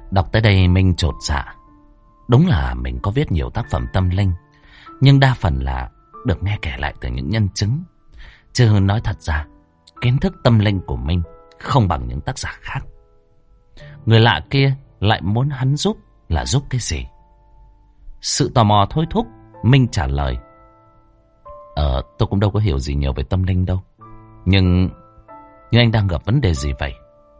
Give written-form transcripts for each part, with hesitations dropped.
Đọc tới đây Minh chột dạ. Đúng là mình có viết nhiều tác phẩm tâm linh, nhưng đa phần là được nghe kể lại từ những nhân chứng. Chứ nói thật ra, kiến thức tâm linh của Minh không bằng những tác giả khác. Người lạ kia lại muốn hắn giúp là giúp cái gì? Sự tò mò thôi thúc, Minh trả lời. Tôi cũng đâu có hiểu gì nhiều về tâm linh đâu. Nhưng anh đang gặp vấn đề gì vậy?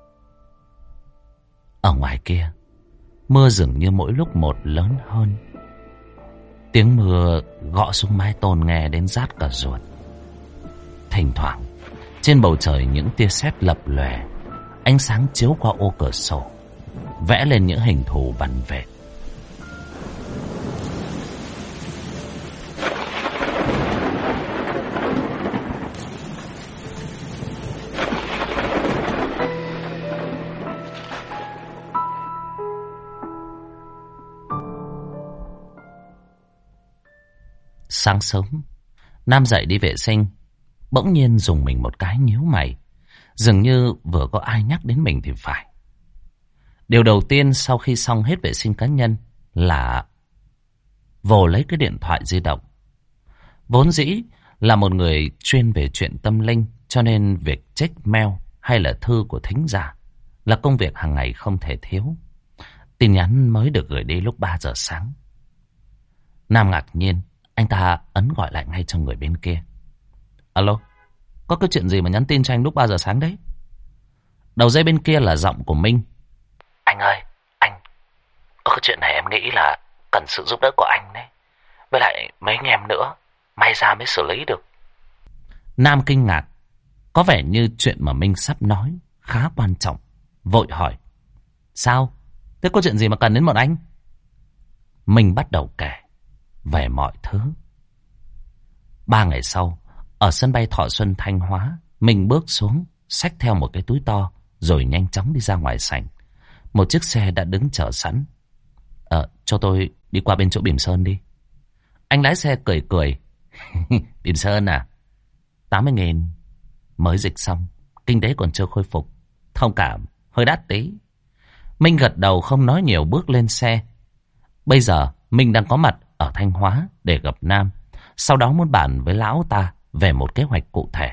Ở ngoài kia, mưa dường như mỗi lúc một lớn hơn. Tiếng mưa gõ xuống mái tôn nghe đến rát cả ruột. Thỉnh thoảng, trên bầu trời những tia sét lập lòe, ánh sáng chiếu qua ô cửa sổ, vẽ lên những hình thù vằn vệt. Sáng sớm, Nam dậy đi vệ sinh, bỗng nhiên dùng mình một cái nhíu mày. Dường như vừa có ai nhắc đến mình thì phải. Điều đầu tiên sau khi xong hết vệ sinh cá nhân là vồ lấy cái điện thoại di động. Vốn dĩ là một người chuyên về chuyện tâm linh, cho nên việc check mail hay là thư của thính giả là công việc hàng ngày không thể thiếu. Tin nhắn mới được gửi đi lúc 3 giờ sáng. Nam ngạc nhiên, anh ta ấn gọi lại ngay cho người bên kia. Alo, có cái chuyện gì mà nhắn tin cho anh lúc 3 giờ sáng đấy? Đầu dây bên kia là giọng của Minh. Anh ơi, anh, có cái chuyện này em nghĩ là cần sự giúp đỡ của anh đấy. Với lại mấy anh em nữa, may ra mới xử lý được. Nam kinh ngạc, có vẻ như chuyện mà Minh sắp nói khá quan trọng, vội hỏi. Sao? Thế có chuyện gì mà cần đến bọn anh? Minh bắt đầu kể về mọi thứ. 3 ngày sau, ở sân bay Thọ Xuân Thanh Hóa, Minh bước xuống, xách theo một cái túi to, rồi nhanh chóng đi ra ngoài sảnh. Một chiếc xe đã đứng chờ sẵn. Cho tôi đi qua bên chỗ Bỉm Sơn đi. Anh lái xe cười cười. Bỉm Sơn à? 80.000. Mới dịch xong, kinh tế còn chưa khôi phục. Thông cảm, hơi đắt tí. Minh gật đầu không nói nhiều bước lên xe. Bây giờ, Minh đang có mặt ở Thanh Hóa để gặp Nam. Sau đó muốn bàn với lão ta về một kế hoạch cụ thể.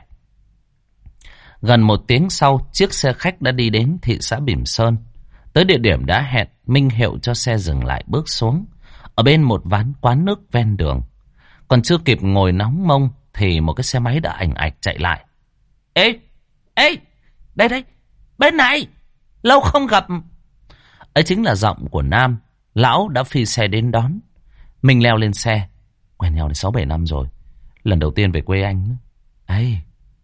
Gần 1 tiếng sau, chiếc xe khách đã đi đến thị xã Bỉm Sơn. Tới địa điểm đã hẹn, Minh hiệu cho xe dừng lại bước xuống. Ở bên một quán nước ven đường. Còn chưa kịp ngồi nóng mông thì một cái xe máy đã ảnh ạch chạy lại. Ê, đây, bên này, lâu không gặp. Ấy chính là giọng của Nam. Lão đã phi xe đến đón. Mình leo lên xe. Quen nhau đến 6-7 năm rồi. Lần đầu tiên về quê anh. Ấy.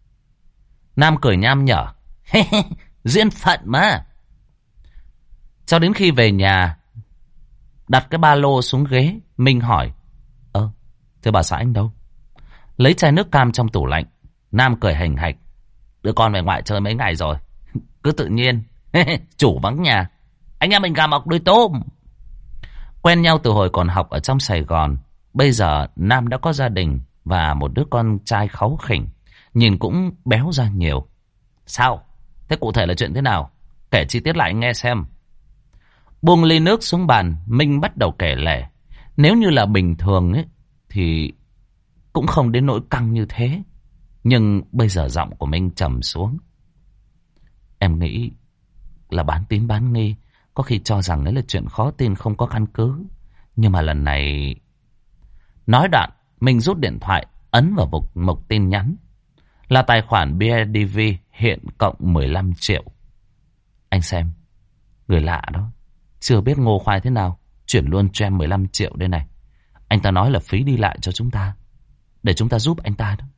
Nam cười nham nhở. Duyên phận mà. Cho đến khi về nhà, đặt cái ba lô xuống ghế, Minh hỏi. Thế bà xã anh đâu? Lấy chai nước cam trong tủ lạnh. Nam cười hành hạch. Đưa con về ngoại chơi mấy ngày rồi. Cứ tự nhiên. Chủ vắng nhà. Anh em mình gà mọc đuôi tôm. Quen nhau từ hồi còn học ở trong Sài Gòn. Bây giờ Nam đã có gia đình và một đứa con trai kháu khỉnh, nhìn cũng béo ra nhiều. Sao? Thế cụ thể là chuyện thế nào? Kể chi tiết lại anh nghe xem. Buông ly nước xuống bàn, Minh bắt đầu kể lể. Nếu như là bình thường ấy, thì cũng không đến nỗi căng như thế. Nhưng bây giờ giọng của Minh trầm xuống. Em nghĩ là bán tín bán nghi, có khi cho rằng đấy là chuyện khó tin không có căn cứ. Nhưng mà lần này... Nói đoạn, Minh rút điện thoại, ấn vào mục tin nhắn. Là tài khoản BIDV hiện cộng 15 triệu. Anh xem, người lạ đó, chưa biết ngô khoai thế nào, chuyển luôn cho em 15 triệu đây này. Anh ta nói là phí đi lại cho chúng ta, để chúng ta giúp anh ta đó.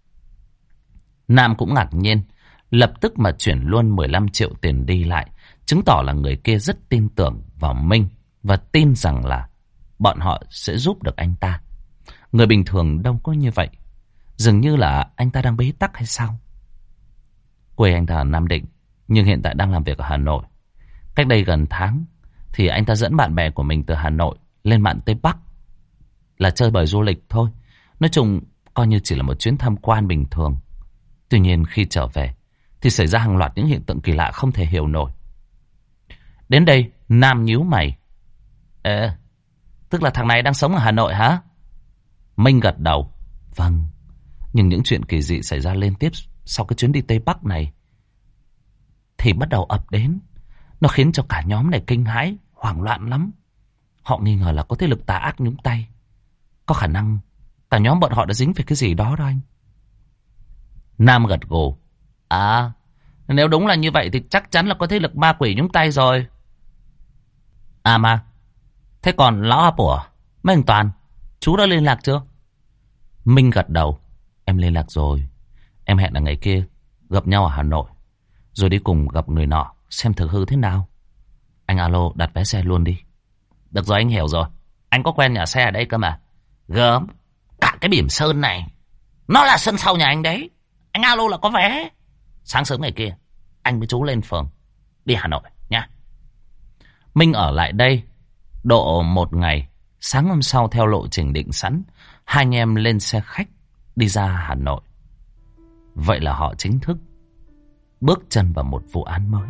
Nam cũng ngạc nhiên, lập tức mà chuyển luôn 15 triệu tiền đi lại, chứng tỏ là người kia rất tin tưởng vào Minh và tin rằng là bọn họ sẽ giúp được anh ta. Người bình thường đâu có như vậy. Dường như là anh ta đang bế tắc hay sao? Quê anh ta ở Nam Định, nhưng hiện tại đang làm việc ở Hà Nội. Cách đây gần tháng thì anh ta dẫn bạn bè của mình từ Hà Nội lên mạn Tây Bắc, là chơi bời du lịch thôi. Nói chung coi như chỉ là một chuyến tham quan bình thường. Tuy nhiên khi trở về thì xảy ra hàng loạt những hiện tượng kỳ lạ không thể hiểu nổi. Đến đây, Nam nhíu mày. Tức là thằng này đang sống ở Hà Nội hả? Minh gật đầu. Vâng, nhưng những chuyện kỳ dị xảy ra liên tiếp sau cái chuyến đi Tây Bắc này thì bắt đầu ập đến. Nó khiến cho cả nhóm này kinh hãi, hoảng loạn lắm. Họ nghi ngờ là có thế lực tà ác nhúng tay. Có khả năng cả nhóm bọn họ đã dính về cái gì đó anh. Nam gật gù. Nếu đúng là như vậy thì chắc chắn là có thế lực ma quỷ nhúng tay rồi. Mà thế còn lão A Pủa, mấy anh Toàn, chú đã liên lạc chưa? Minh gật đầu. Em liên lạc rồi. Em hẹn là ngày kia gặp nhau ở Hà Nội, rồi đi cùng gặp người nọ, xem thực hư thế nào. Anh alo đặt vé xe luôn đi. Được rồi, anh hiểu rồi. Anh có quen nhà xe ở đây cơ mà. Gớm, cả cái Bỉm Sơn này nó là sân sau nhà anh đấy. Anh alo là có vé. Sáng sớm ngày kia anh với chú lên phường đi Hà Nội nha. Minh ở lại đây độ 1 ngày. Sáng hôm sau theo lộ trình định sẵn, hai anh em lên xe khách đi ra Hà Nội. Vậy là họ chính thức bước chân vào một vụ án mới.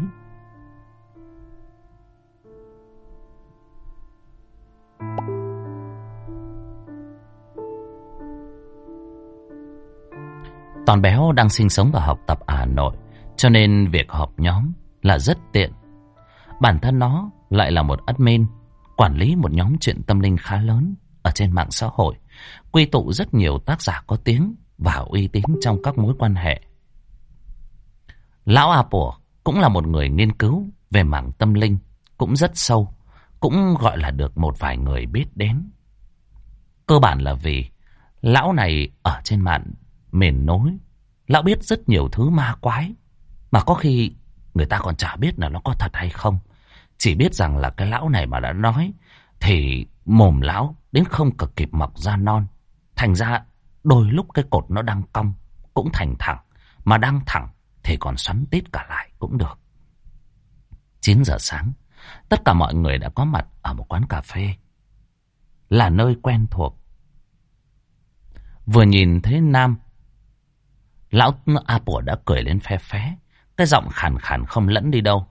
Toàn Béo đang sinh sống và học tập ở Hà Nội, cho nên việc họp nhóm là rất tiện. Bản thân nó lại là một admin, quản lý một nhóm chuyện tâm linh khá lớn ở trên mạng xã hội, quy tụ rất nhiều tác giả có tiếng và uy tín trong các mối quan hệ. Lão A Pủa cũng là một người nghiên cứu về mảng tâm linh, cũng rất sâu, cũng gọi là được một vài người biết đến. Cơ bản là vì lão này ở trên mạng miền núi, lão biết rất nhiều thứ ma quái, mà có khi người ta còn chả biết là nó có thật hay không. Chỉ biết rằng là cái lão này mà đã nói thì mồm lão đến không cực kịp mọc ra non. Thành ra đôi lúc cái cột nó đang cong cũng thành thẳng, mà đang thẳng thì còn xoắn tít cả lại cũng được. 9 giờ sáng, tất cả mọi người đã có mặt ở một quán cà phê, là nơi quen thuộc. Vừa nhìn thấy Nam, lão A Pủa đã cười lên phe phé, cái giọng khàn khàn không lẫn đi đâu.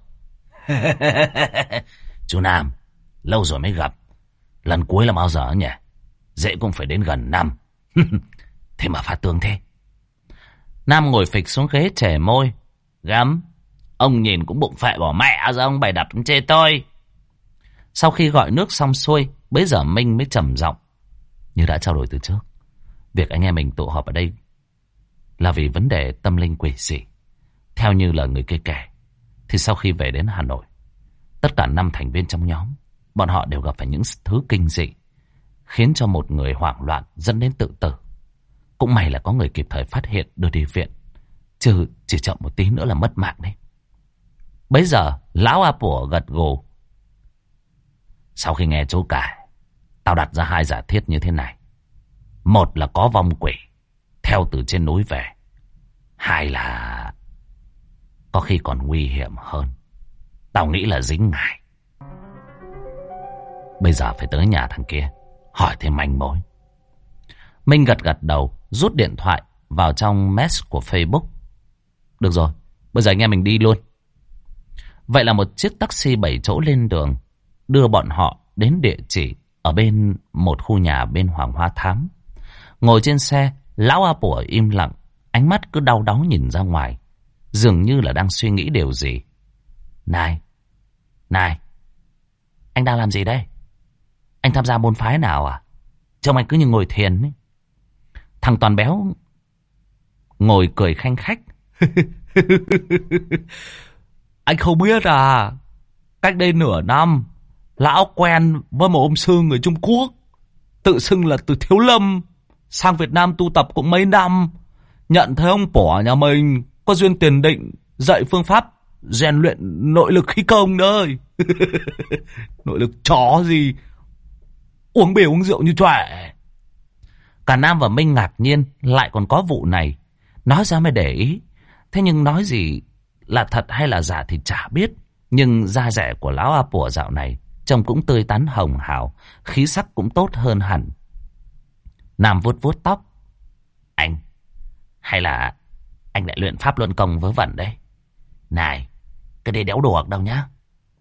Chú Nam, lâu rồi mới gặp. Lần cuối là bao giờ nhỉ? Dễ cũng phải đến gần năm. Thế mà phá tương thế. Nam ngồi phịch xuống ghế chẻ môi. Gắm, ông nhìn cũng bụng phệ bỏ mẹ ra, ông bày đặt chê tôi. Sau khi gọi nước xong xuôi, bấy giờ Minh mới trầm giọng. Như đã trao đổi từ trước, việc anh em mình tụ họp ở đây là vì vấn đề tâm linh quỷ dị. Theo như lời người kia kể, thì sau khi về đến Hà Nội, tất cả 5 thành viên trong nhóm, bọn họ đều gặp phải những thứ kinh dị, khiến cho một người hoảng loạn dẫn đến tự tử. Cũng may là có người kịp thời phát hiện đưa đi viện, chứ chỉ chậm một tí nữa là mất mạng đấy. Bấy giờ lão A Pủa gật gù. Sau khi nghe chú kể, tao đặt ra 2 giả thiết như thế này. Một là có vong quỷ theo từ trên núi về. 2 là có khi còn nguy hiểm hơn, tao nghĩ là dính ngài. Bây giờ phải tới nhà thằng kia hỏi thêm manh mối. Minh gật gật đầu, rút điện thoại vào trong mess của Facebook. Được rồi, bây giờ anh em mình đi luôn. Vậy là một chiếc taxi 7 chỗ lên đường, đưa bọn họ đến địa chỉ ở bên một khu nhà bên Hoàng Hoa Thám. Ngồi trên xe, lão A Pủa im lặng, ánh mắt cứ đau đáu nhìn ra ngoài, dường như là đang suy nghĩ điều gì. Này, anh đang làm gì đây? Anh tham gia môn phái nào à? Trông anh cứ như ngồi thiền ấy. Thằng Toàn Béo ngồi cười khanh khách. Anh không biết à? Cách đây nửa năm, lão quen với một ông sư người Trung Quốc, tự xưng là từ Thiếu Lâm, sang Việt Nam tu tập cũng mấy năm. Nhận thấy ông Pỏ nhà mình có duyên tiền định, dạy phương pháp rèn luyện nội lực khí công đấy. Nội lực chó gì, uống bia uống rượu như chọe. Cả Nam và Minh ngạc nhiên lại còn có vụ này, nói ra mới để ý. Thế nhưng nói gì là thật hay là giả thì chả biết. Nhưng da dẻ của lão A Pủa dạo này trông cũng tươi tắn hồng hào, khí sắc cũng tốt hơn hẳn. Nam vuốt vuốt tóc. Anh, hay là anh lại luyện pháp luân công vớ vẩn đấy? Này, cái đấy đéo đùa đâu nhá.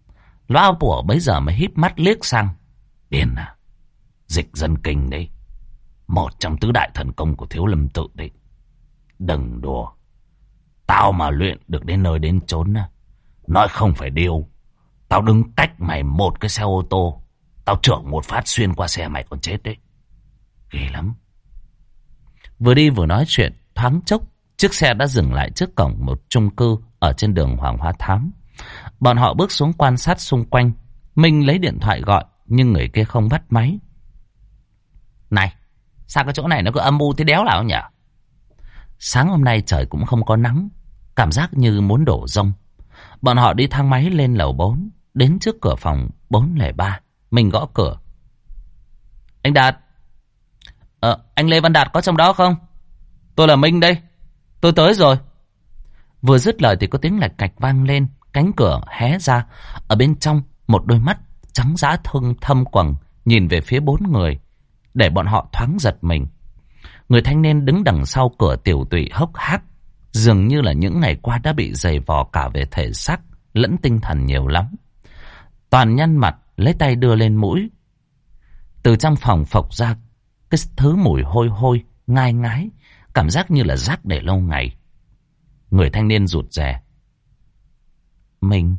Lão Bùa bấy giờ mới híp mắt liếc sang. Điên à? Dịch dân kinh đấy. Một trong tứ đại thần công của Thiếu Lâm Tự đấy. Đừng đùa. Tao mà luyện được đến nơi đến chốn, nói không phải điêu. Tao đứng cách mày một cái xe ô tô, tao chưởng một phát xuyên qua xe mày còn chết đấy. Ghê lắm. Vừa đi vừa nói chuyện, thoáng chốc chiếc xe đã dừng lại trước cổng một chung cư ở trên đường Hoàng Hóa Thám. Bọn họ bước xuống quan sát xung quanh. Minh lấy điện thoại gọi, nhưng người kia không bắt máy. Này, sao cái chỗ này nó cứ âm u thế đéo nào nhỉ? Sáng hôm nay trời cũng không có nắng, cảm giác như muốn đổ rông. Bọn họ đi thang máy lên lầu 4, đến trước cửa phòng 403. Mình gõ cửa. Anh Đạt. Anh Lê Văn Đạt có trong đó không? Tôi là Minh đây, tôi tới rồi. Vừa dứt lời thì có tiếng lạch cạch vang lên. Cánh cửa hé ra. Ở bên trong một đôi mắt trắng dã thâm quầng nhìn về phía 4 người, để bọn họ thoáng giật mình. Người thanh niên đứng đằng sau cửa tiểu tụy hốc hác, dường như là những ngày qua đã bị dày vò cả về thể xác lẫn tinh thần nhiều lắm. Toàn nhăn mặt, lấy tay đưa lên mũi. Từ trong phòng phộc ra cái thứ mùi hôi hôi, ngai ngái, cảm giác như là rác để lâu ngày. Người thanh niên rụt rè. Mình.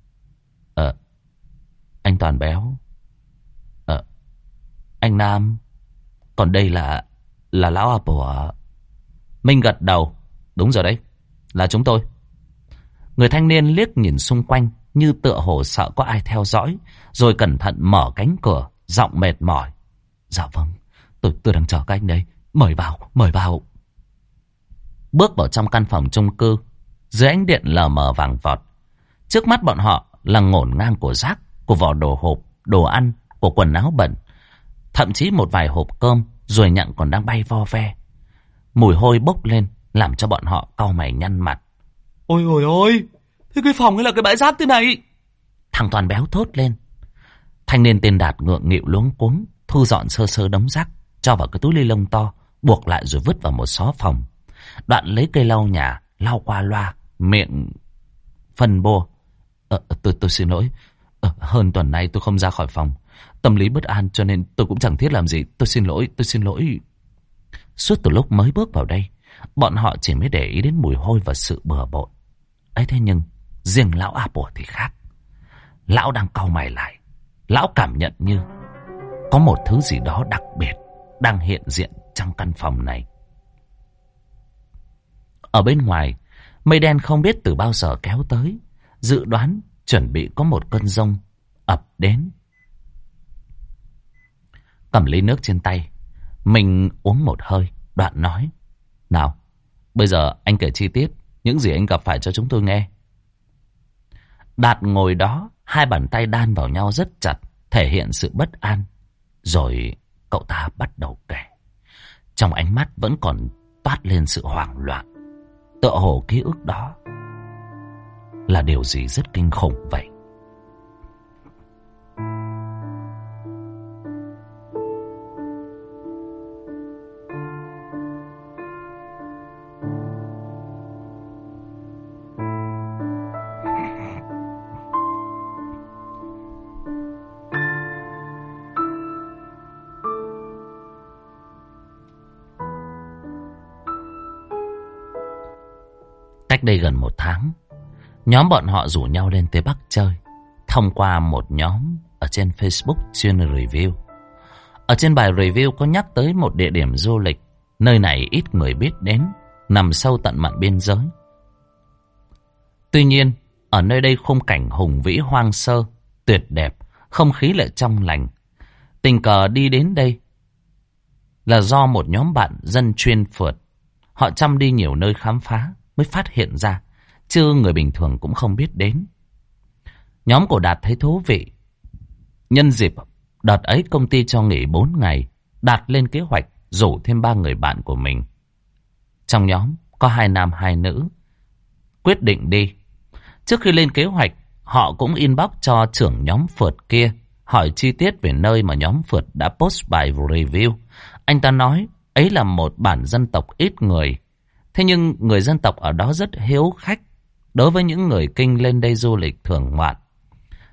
Anh Toàn béo. Anh Nam. Còn đây là lão Apple. Minh gật đầu. Đúng rồi đấy, là chúng tôi. Người thanh niên liếc nhìn xung quanh như tựa hồ sợ có ai theo dõi, rồi cẩn thận mở cánh cửa, giọng mệt mỏi. Dạ vâng, tôi đang chờ các anh đây. Mời vào. Bước vào trong căn phòng chung cư, dưới ánh điện lờ mờ vàng vọt, trước mắt bọn họ là ngổn ngang của rác, của vỏ đồ hộp, đồ ăn, của quần áo bẩn, thậm chí một vài hộp cơm ruồi nhặng còn đang bay vo ve. Mùi hôi bốc lên làm cho bọn họ cau mày nhăn mặt. Ôi, thế cái phòng hay là cái bãi rác thế này? Thằng Toàn béo thốt lên. Thanh niên tên Đạt ngượng nghịu luống cuống thu dọn sơ sơ đống rác, cho vào cái túi ni lông to, buộc lại rồi vứt vào một xó phòng. Đoạn lấy cây lau nhà lau qua loa, miệng phân bô. Tôi xin lỗi. Hơn tuần nay tôi không ra khỏi phòng, tâm lý bất an cho nên tôi cũng chẳng thiết làm gì. Tôi xin lỗi. Suốt từ lúc mới bước vào đây, bọn họ chỉ mới để ý đến mùi hôi và sự bừa bộn ấy. Thế nhưng riêng lão Apple thì khác. Lão đang cau mày lại. Lão cảm nhận như có một thứ gì đó đặc biệt đang hiện diện trong căn phòng này. Ở bên ngoài, mây đen không biết từ bao giờ kéo tới, dự đoán chuẩn bị có một cơn giông ập đến. Cầm ly nước trên tay, mình uống một hơi, đoạn nói. Nào, bây giờ anh kể chi tiết những gì anh gặp phải cho chúng tôi nghe. Đạt ngồi đó, hai bàn tay đan vào nhau rất chặt, thể hiện sự bất an. Rồi cậu ta bắt đầu kể. Trong ánh mắt vẫn còn toát lên sự hoảng loạn, tựa hồ ký ức đó là điều gì rất kinh khủng vậy. Cách đây gần 1 tháng, nhóm bọn họ rủ nhau lên Tây Bắc chơi, thông qua một nhóm ở trên Facebook chuyên review. Ở trên bài review có nhắc tới một địa điểm du lịch, nơi này ít người biết đến, nằm sâu tận mạn biên giới. Tuy nhiên, ở nơi đây khung cảnh hùng vĩ hoang sơ, tuyệt đẹp, không khí lại trong lành. Tình cờ đi đến đây là do một nhóm bạn dân chuyên phượt. Họ chăm đi nhiều nơi khám phá mới phát hiện ra, chứ người bình thường cũng không biết đến. Nhóm của Đạt thấy thú vị. Nhân dịp đợt ấy công ty cho nghỉ 4 ngày, Đạt lên kế hoạch rủ thêm 3 người bạn của mình. Trong nhóm có 2 nam 2 nữ. Quyết định đi. Trước khi lên kế hoạch, họ cũng inbox cho trưởng nhóm phượt kia, hỏi chi tiết về nơi mà nhóm phượt đã post bài review. Anh ta nói ấy là một bản dân tộc ít người. Thế nhưng người dân tộc ở đó rất hiếu khách đối với những người Kinh lên đây du lịch thưởng ngoạn.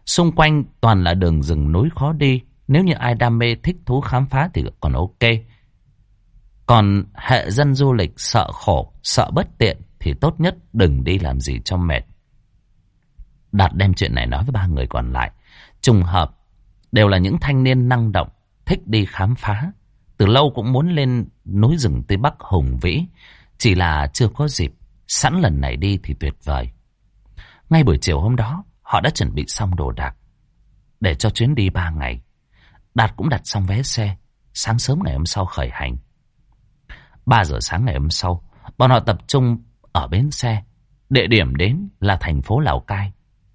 Xung quanh toàn là đường rừng núi khó đi. Nếu như ai đam mê thích thú khám phá thì còn ok. Còn hệ dân du lịch sợ khổ, sợ bất tiện thì tốt nhất đừng đi làm gì cho mệt. Đạt đem chuyện này nói với 3 người còn lại. Trùng hợp, đều là những thanh niên năng động, thích đi khám phá. Từ lâu cũng muốn lên núi rừng Tây Bắc hùng vĩ, chỉ là chưa có dịp. Sẵn lần này đi thì tuyệt vời. Ngay buổi chiều hôm đó, họ đã chuẩn bị xong đồ đạc để cho chuyến đi 3 ngày. Đạt cũng đặt xong vé xe, sáng sớm ngày hôm sau khởi hành. 3 giờ sáng ngày hôm sau, bọn họ tập trung ở bến xe. Địa điểm đến là thành phố Lào Cai.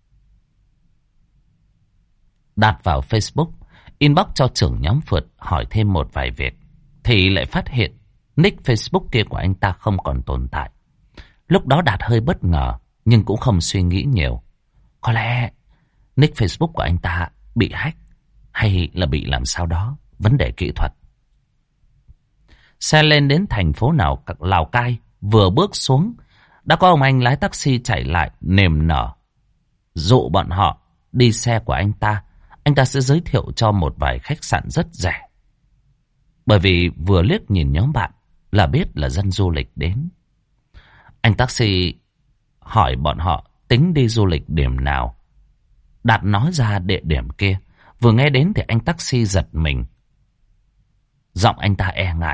Đạt vào Facebook, inbox cho trưởng nhóm phượt hỏi thêm một vài việc, thì lại phát hiện nick Facebook kia của anh ta không còn tồn tại. Lúc đó Đạt hơi bất ngờ, nhưng cũng không suy nghĩ nhiều. Có lẽ nick Facebook của anh ta bị hack, hay là bị làm sao đó, vấn đề kỹ thuật. Xe lên đến thành phố Lào Cai, vừa bước xuống, đã có ông anh lái taxi chạy lại niềm nở, dụ bọn họ đi xe của anh ta. Anh ta sẽ giới thiệu cho một vài khách sạn rất rẻ. Bởi vì vừa liếc nhìn nhóm bạn là biết là dân du lịch đến. Anh taxi hỏi bọn họ tính đi du lịch điểm nào. Đạt nói ra địa điểm kia. Vừa nghe đến thì anh taxi giật mình. Giọng anh ta e ngại.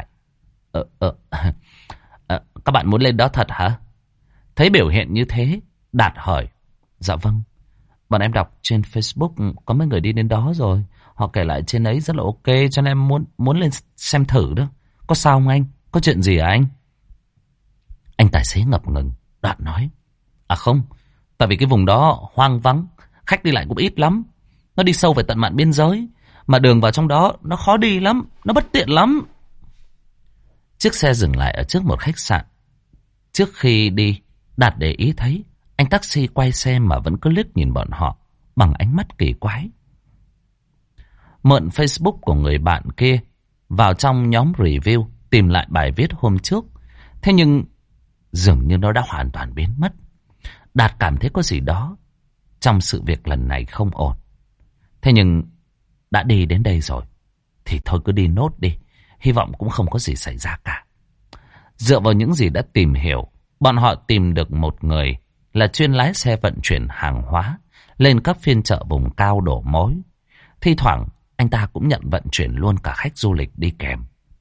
Các bạn muốn lên đó thật hả? Thấy biểu hiện như thế, Đạt hỏi. Dạ vâng. Bọn em đọc trên Facebook có mấy người đi đến đó rồi. Họ kể lại trên ấy rất là ok, cho nên em muốn lên xem thử đó. Có sao không anh? Có chuyện gì hả anh? Anh tài xế ngập ngừng. Đạt nói. À không, tại vì cái vùng đó hoang vắng, khách đi lại cũng ít lắm. Nó đi sâu về tận mạn biên giới, mà đường vào trong đó nó khó đi lắm, nó bất tiện lắm. Chiếc xe dừng lại ở trước một khách sạn. Trước khi đi, Đạt để ý thấy anh taxi quay xe mà vẫn cứ liếc nhìn bọn họ bằng ánh mắt kỳ quái. Mượn Facebook của người bạn kia, vào trong nhóm review tìm lại bài viết hôm trước. Thế nhưng dường như nó đã hoàn toàn biến mất. Đạt cảm thấy có gì đó trong sự việc lần này không ổn. Thế nhưng đã đi đến đây rồi thì thôi cứ đi nốt đi. Hy vọng cũng không có gì xảy ra cả. Dựa vào những gì đã tìm hiểu, bọn họ tìm được một người là chuyên lái xe vận chuyển hàng hóa lên các phiên chợ vùng cao đổ mối. Thi thoảng anh ta cũng nhận vận chuyển luôn cả khách du lịch đi kèm.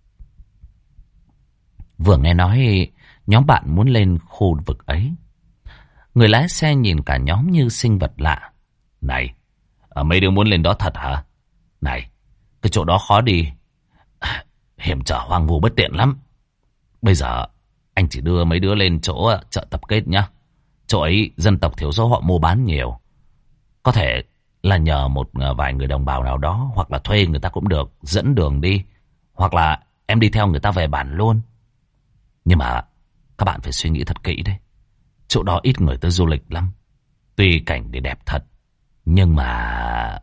Vừa nghe nói nhóm bạn muốn lên khu vực ấy, người lái xe nhìn cả nhóm như sinh vật lạ. Này, mấy đứa muốn lên đó thật hả? Này, cái chỗ đó khó đi, hiểm trở hoang vu bất tiện lắm. Bây giờ anh chỉ đưa mấy đứa lên chỗ chợ tập kết nhá. Chỗ ấy dân tộc thiểu số họ mua bán nhiều. Có thể là nhờ một vài người đồng bào nào đó, hoặc là thuê người ta cũng được, dẫn đường đi. Hoặc là em đi theo người ta về bản luôn. Nhưng mà các bạn phải suy nghĩ thật kỹ đấy. Chỗ đó ít người tới du lịch lắm. Tuy cảnh thì đẹp thật, nhưng mà...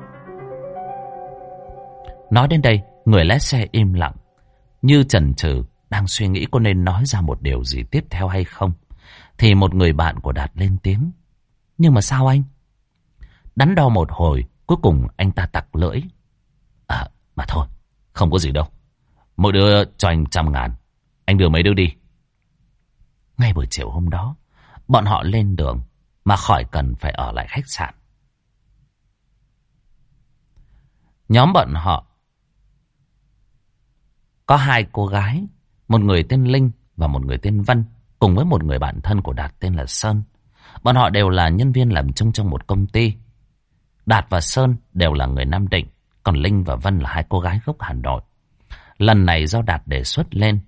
Nói đến đây, người lái xe im lặng, như chần chừ, đang suy nghĩ có nên nói ra một điều gì tiếp theo hay không. Thì một người bạn của Đạt lên tiếng. Nhưng mà sao anh? Đắn đo một hồi, cuối cùng anh ta tặc lưỡi. Mà thôi, không có gì đâu. Mỗi đứa cho anh 100.000. Anh đưa mấy đứa đi. Ngay buổi chiều hôm đó, bọn họ lên đường mà khỏi cần phải ở lại khách sạn. Nhóm bọn họ có 2 cô gái, một người tên Linh và một người tên Vân, cùng với một người bạn thân của Đạt tên là Sơn. Bọn họ đều là nhân viên làm chung trong một công ty. Đạt và Sơn đều là người Nam Định, còn Linh và Vân là 2 cô gái gốc Hà Nội. Lần này do Đạt đề xuất lên,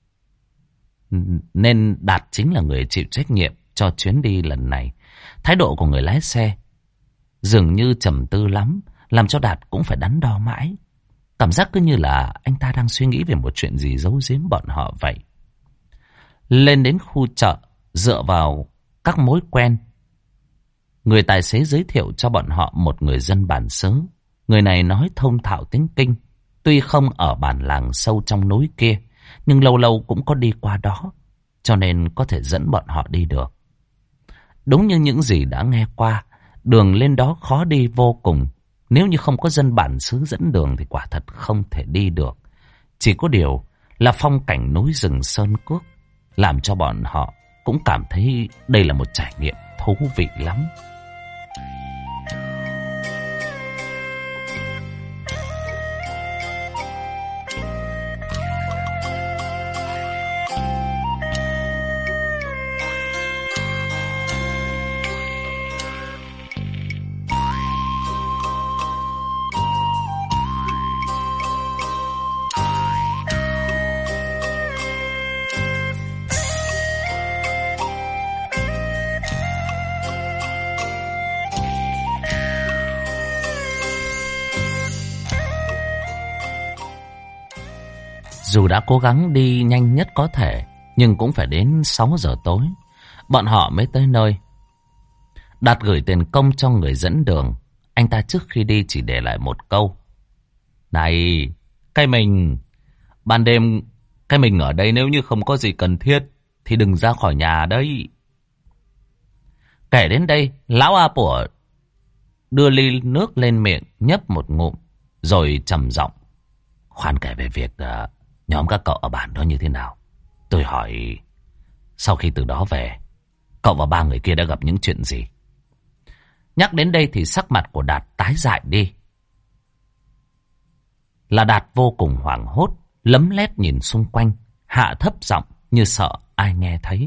nên Đạt chính là người chịu trách nhiệm cho chuyến đi lần này. Thái độ của người lái xe dường như trầm tư lắm, làm cho Đạt cũng phải đắn đo mãi. Cảm giác cứ như là anh ta đang suy nghĩ về một chuyện gì giấu giếm bọn họ vậy. Lên đến khu chợ, dựa vào các mối quen, người tài xế giới thiệu cho bọn họ một người dân bản xứ. Người này nói thông thạo tiếng Kinh. Tuy không ở bản làng sâu trong núi kia, nhưng lâu lâu cũng có đi qua đó, cho nên có thể dẫn bọn họ đi được. Đúng như những gì đã nghe qua, Đường lên đó khó đi vô cùng. Nếu như không có dân bản xứ dẫn đường thì quả thật không thể đi được. Chỉ có điều là phong cảnh núi rừng sơn cước làm cho bọn họ cũng cảm thấy đây là một trải nghiệm thú vị lắm. Dù đã cố gắng đi nhanh nhất có thể, nhưng cũng phải đến 6 giờ tối, bọn họ mới tới nơi. Đạt gửi tiền công cho người dẫn đường. Anh ta trước khi đi chỉ để lại một câu: "Này, ban đêm cái mình ở đây nếu như không có gì cần thiết thì đừng ra khỏi nhà đấy." Kể đến đây, lão A Pủa đưa ly nước lên miệng nhấp một ngụm, rồi trầm giọng: "Khoan kể về việc nhóm các cậu ở bản đó như thế nào. Tôi hỏi, sau khi từ đó về, cậu và 3 người kia đã gặp những chuyện gì?" Nhắc đến đây thì sắc mặt của Đạt tái dại đi. Là Đạt vô cùng hoảng hốt, lấm lét nhìn xung quanh, hạ thấp giọng như sợ ai nghe thấy.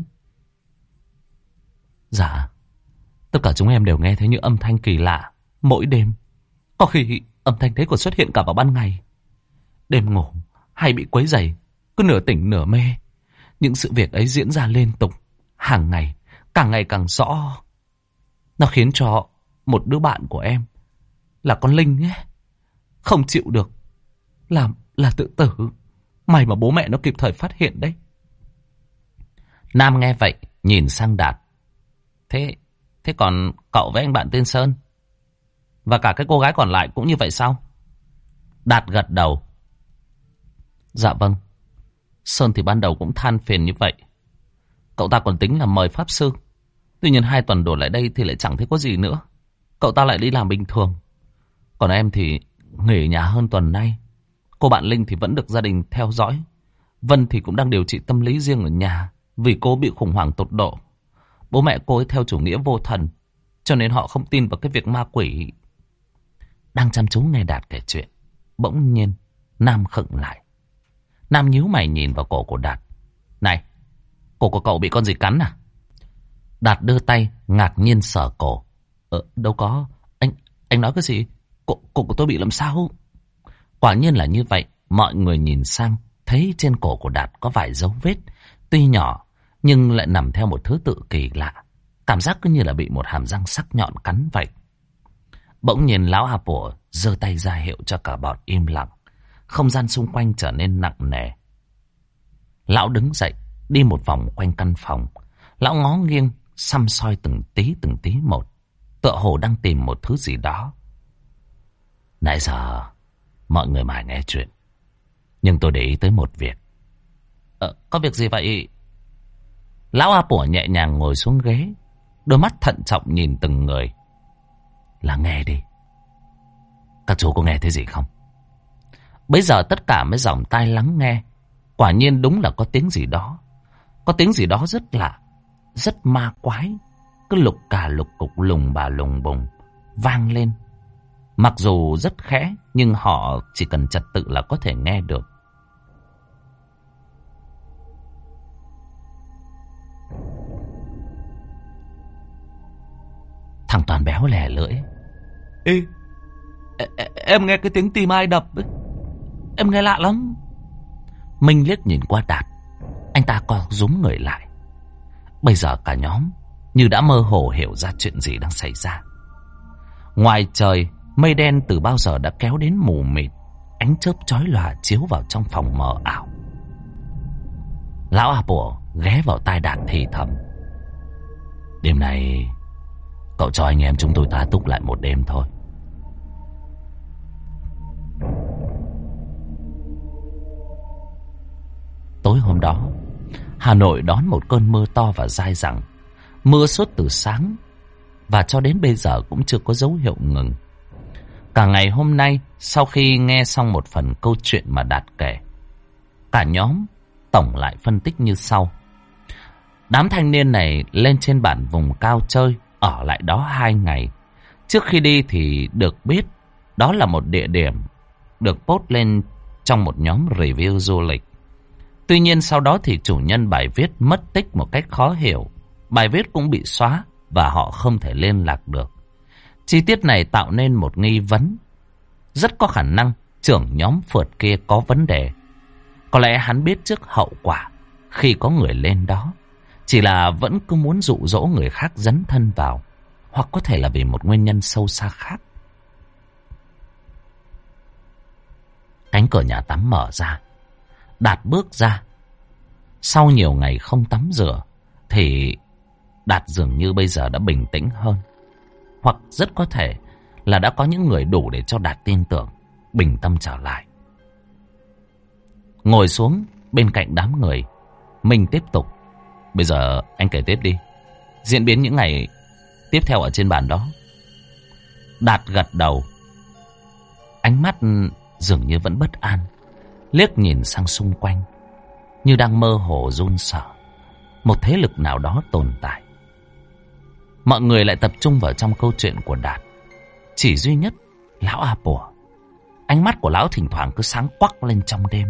"Dạ, tất cả chúng em đều nghe thấy những âm thanh kỳ lạ mỗi đêm. Có khi âm thanh đấy còn xuất hiện cả vào ban ngày. Đêm ngủ hay bị quấy rầy, cứ nửa tỉnh nửa mê. Những sự việc ấy diễn ra liên tục, hàng ngày càng rõ. Nó khiến cho một đứa bạn của em, là con Linh ấy, không chịu được, là tự tử. May mà bố mẹ nó kịp thời phát hiện đấy." Nam nghe vậy nhìn sang Đạt: Thế còn cậu với anh bạn tên Sơn và cả cái cô gái còn lại cũng như vậy sao?" Đạt gật đầu: "Dạ vâng. Sơn thì ban đầu cũng than phiền như vậy. Cậu ta còn tính là mời pháp sư. Tuy nhiên 2 tuần đổ lại đây thì lại chẳng thấy có gì nữa. Cậu ta lại đi làm bình thường. Còn em thì nghỉ ở nhà hơn tuần nay. Cô bạn Linh thì vẫn được gia đình theo dõi. Vân thì cũng đang điều trị tâm lý riêng ở nhà, vì cô bị khủng hoảng tột độ. Bố mẹ cô ấy theo chủ nghĩa vô thần, cho nên họ không tin vào cái việc ma quỷ." Đang chăm chú nghe Đạt kể chuyện, bỗng nhiên Nam khựng lại. Nam nhíu mày nhìn vào cổ của Đạt: "Này, cổ của cậu bị con gì cắn à?" Đạt đưa tay ngạc nhiên sờ cổ: Đâu có, anh nói cái gì? Cổ của tôi bị làm sao?" Quả nhiên là như vậy. Mọi người nhìn sang thấy trên cổ của Đạt có vài dấu vết, tuy nhỏ nhưng lại nằm theo một thứ tự kỳ lạ, cảm giác cứ như là bị một hàm răng sắc nhọn cắn vậy. Bỗng nhiên lão A Pủa giơ tay ra hiệu cho cả bọn im lặng. Không gian xung quanh trở nên nặng nề. Lão đứng dậy đi một vòng quanh căn phòng. Lão ngó nghiêng săm soi từng tí một, tựa hồ đang tìm một thứ gì đó. Nãy giờ mọi người mải nghe chuyện, nhưng tôi để ý tới một việc. Có việc gì vậy? Lão A Pủa nhẹ nhàng ngồi xuống ghế, đôi mắt thận trọng nhìn từng người. Là nghe đi, các chú có nghe thấy gì không? Bây giờ tất cả mới dòng tai lắng nghe. Quả nhiên đúng là có tiếng gì đó. Có tiếng gì đó rất lạ, rất ma quái, cứ lục cà lục cục, lùng bà lùng bùng vang lên. Mặc dù rất khẽ, nhưng họ chỉ cần trật tự là có thể nghe được. Thằng Toàn béo lè lưỡi: Ê, em nghe cái tiếng tim ai đập ấy. Em nghe lạ lắm. Minh liếc nhìn qua Đạt. Anh ta co rúm người lại. Bây giờ cả nhóm như đã mơ hồ hiểu ra chuyện gì đang xảy ra. Ngoài trời, mây đen từ bao giờ đã kéo đến mù mịt. Ánh chớp chói lòa chiếu vào trong phòng mờ ảo. Lão A Pủa ghé vào tai Đạt thì thầm: Đêm nay cậu cho anh em chúng tôi tá túc lại một đêm thôi. Tối hôm đó, Hà Nội đón một cơn mưa to và dai dẳng. Mưa suốt từ sáng. và cho đến bây giờ cũng chưa có dấu hiệu ngừng. Cả ngày hôm nay, sau khi nghe xong một phần câu chuyện mà Đạt kể, cả nhóm tổng lại phân tích như sau. Đám thanh niên này lên trên bản vùng cao chơi, ở lại đó 2 ngày. Trước khi đi thì được biết đó là một địa điểm được post lên trong một nhóm review du lịch. Tuy nhiên sau đó thì chủ nhân bài viết mất tích một cách khó hiểu. Bài viết cũng bị xóa và họ không thể liên lạc được. Chi tiết này tạo nên một nghi vấn. Rất có khả năng trưởng nhóm phượt kia có vấn đề. Có lẽ hắn biết trước hậu quả khi có người lên đó. Chỉ là vẫn cứ muốn dụ dỗ người khác dấn thân vào. Hoặc có thể là vì một nguyên nhân sâu xa khác. Cánh cửa nhà tắm mở ra. Đạt bước ra. Sau nhiều ngày không tắm rửa thì Đạt dường như bây giờ đã bình tĩnh hơn. Hoặc rất có thể là đã có những người đủ để cho Đạt tin tưởng, bình tâm trở lại. Ngồi xuống bên cạnh đám người, Minh tiếp tục. Bây giờ anh kể tiếp đi. Diễn biến những ngày tiếp theo ở trên bản đó. Đạt gật đầu. Ánh mắt dường như vẫn bất an, liếc nhìn sang xung quanh, như đang mơ hồ run sợ. Một thế lực nào đó tồn tại. Mọi người lại tập trung vào trong câu chuyện của Đạt. Chỉ duy nhất lão A Pùa. Ánh mắt của lão thỉnh thoảng cứ sáng quắc lên trong đêm.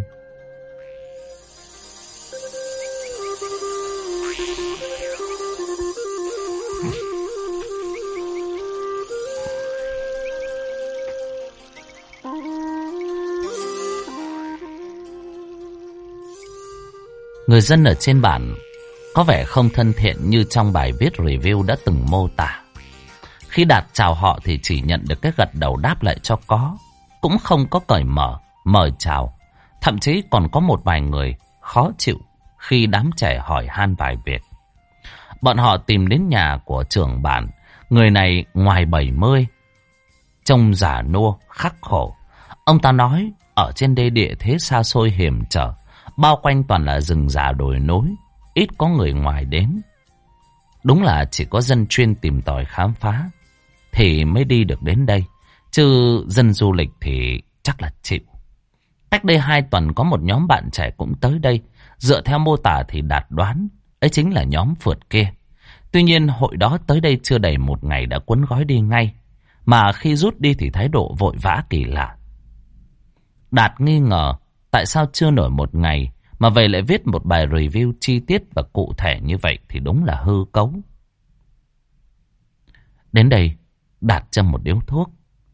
Người dân ở trên bản có vẻ không thân thiện như trong bài viết review đã từng mô tả. Khi Đạt chào họ thì chỉ nhận được cái gật đầu đáp lại cho có. Cũng không có cởi mở, mời chào. Thậm chí còn có một vài người khó chịu khi đám trẻ hỏi han vài việc. Bọn họ tìm đến nhà của trưởng bản. Người này ngoài 70, trông già nua, khắc khổ. Ông ta nói ở trên đây địa thế xa xôi hiểm trở, bao quanh toàn là rừng già đồi núi, ít có người ngoài đến. Đúng là chỉ có dân chuyên tìm tòi khám phá thì mới đi được đến đây, chứ dân du lịch thì chắc là chịu. Cách đây 2 tuần có một nhóm bạn trẻ cũng tới đây. Dựa theo mô tả thì Đạt đoán ấy chính là nhóm phượt kia. Tuy nhiên hội đó tới đây chưa đầy 1 ngày đã cuốn gói đi ngay, mà khi rút đi thì thái độ vội vã kỳ lạ. Đạt nghi ngờ tại sao chưa nổi 1 ngày mà về lại viết một bài review chi tiết và cụ thể như vậy thì đúng là hư cấu. Đến đây, Đạt châm một điếu thuốc.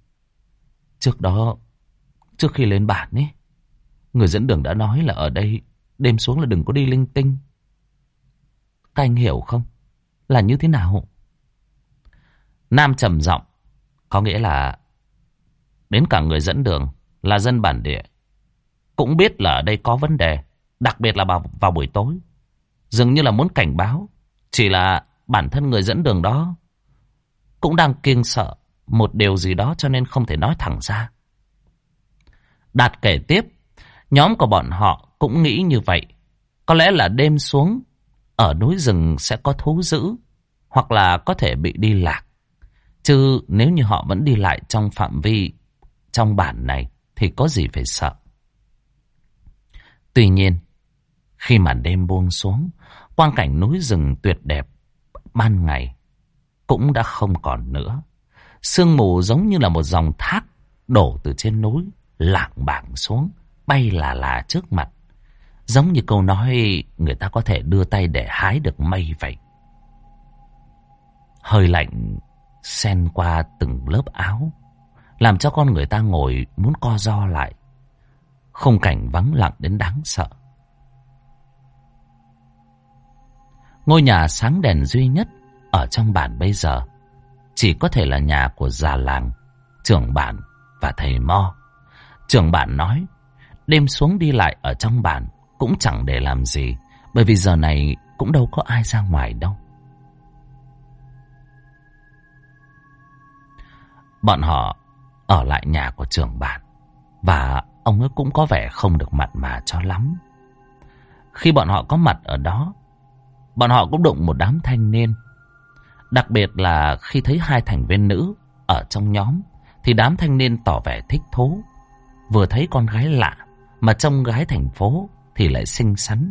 Trước khi lên bản ấy, người dẫn đường đã nói là ở đây đêm xuống là đừng có đi linh tinh. Các anh hiểu không? Là như thế nào? Nam trầm giọng. Có nghĩa là đến cả người dẫn đường là dân bản địa cũng biết là ở đây có vấn đề. Đặc biệt là vào buổi tối. Dường như là muốn cảnh báo. Chỉ là bản thân người dẫn đường đó cũng đang kiêng sợ một điều gì đó cho nên không thể nói thẳng ra. Đạt kể tiếp. Nhóm của bọn họ cũng nghĩ như vậy. Có lẽ là đêm xuống ở núi rừng sẽ có thú dữ, hoặc là có thể bị đi lạc. Chứ nếu như họ vẫn đi lại trong phạm vi trong bản này thì có gì phải sợ. Tuy nhiên, khi màn đêm buông xuống, quang cảnh núi rừng tuyệt đẹp ban ngày cũng đã không còn nữa. Sương mù giống như là một dòng thác đổ từ trên núi, lảng bảng xuống, bay là là trước mặt. Giống như câu nói người ta có thể đưa tay để hái được mây vậy. Hơi lạnh xen qua từng lớp áo, làm cho con người ta ngồi muốn co ro lại. Khung cảnh vắng lặng đến đáng sợ. Ngôi nhà sáng đèn duy nhất ở trong bản bây giờ chỉ có thể là nhà của già làng, trưởng bản và thầy Mo. Trưởng bản nói đêm xuống đi lại ở trong bản cũng chẳng để làm gì, bởi vì giờ này cũng đâu có ai ra ngoài đâu. Bọn họ ở lại nhà của trưởng bản và ông ấy cũng có vẻ không được mặn mà cho lắm. Khi bọn họ có mặt ở đó, bọn họ cũng đụng một đám thanh niên Đặc biệt là khi thấy hai thành viên nữ ở trong nhóm thì đám thanh niên tỏ vẻ thích thú. Vừa thấy con gái lạ mà trông gái thành phố thì lại xinh xắn.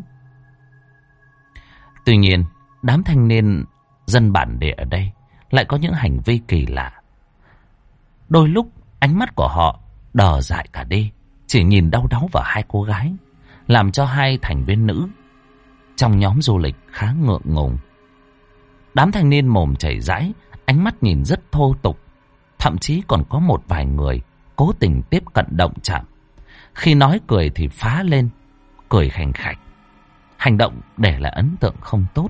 Tuy nhiên, đám thanh niên dân bản địa ở đây lại có những hành vi kỳ lạ. Đôi lúc ánh mắt của họ đờ dại cả đi, chỉ nhìn đau đáu vào hai cô gái, làm cho hai thành viên nữ trong nhóm du lịch khá ngượng ngùng. Đám thanh niên mồm chảy rãi, ánh mắt nhìn rất thô tục. Thậm chí còn có một vài người cố tình tiếp cận động chạm. Khi nói cười thì phá lên, cười khành khạch. Hành động để lại ấn tượng không tốt.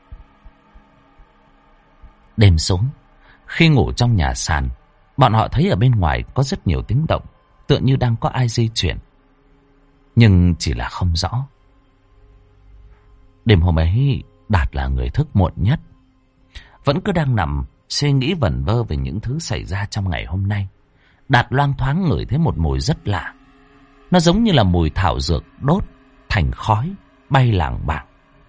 Đêm xuống, khi ngủ trong nhà sàn, bọn họ thấy ở bên ngoài có rất nhiều tiếng động, tựa như đang có ai di chuyển. Nhưng chỉ là không rõ. Đêm hôm ấy, Đạt là người thức muộn nhất. Vẫn cứ đang nằm suy nghĩ vẩn vơ về những thứ xảy ra trong ngày hôm nay. Đạt loang thoáng ngửi thấy một mùi rất lạ. Nó giống như là mùi thảo dược đốt thành khói bay lảng bảng.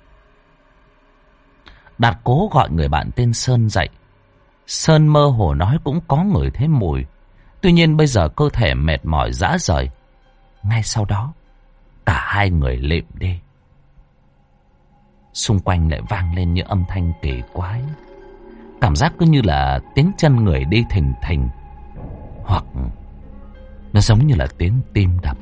Đạt cố gọi người bạn tên Sơn dậy. Sơn mơ hồ nói cũng có ngửi thấy mùi. Tuy nhiên bây giờ cơ thể mệt mỏi rã rời. Ngay sau đó, cả hai người lịm đi. Xung quanh lại vang lên những âm thanh kỳ quái. Cảm giác cứ như là tiếng chân người đi thình thình, hoặc nó giống như là tiếng tim đập.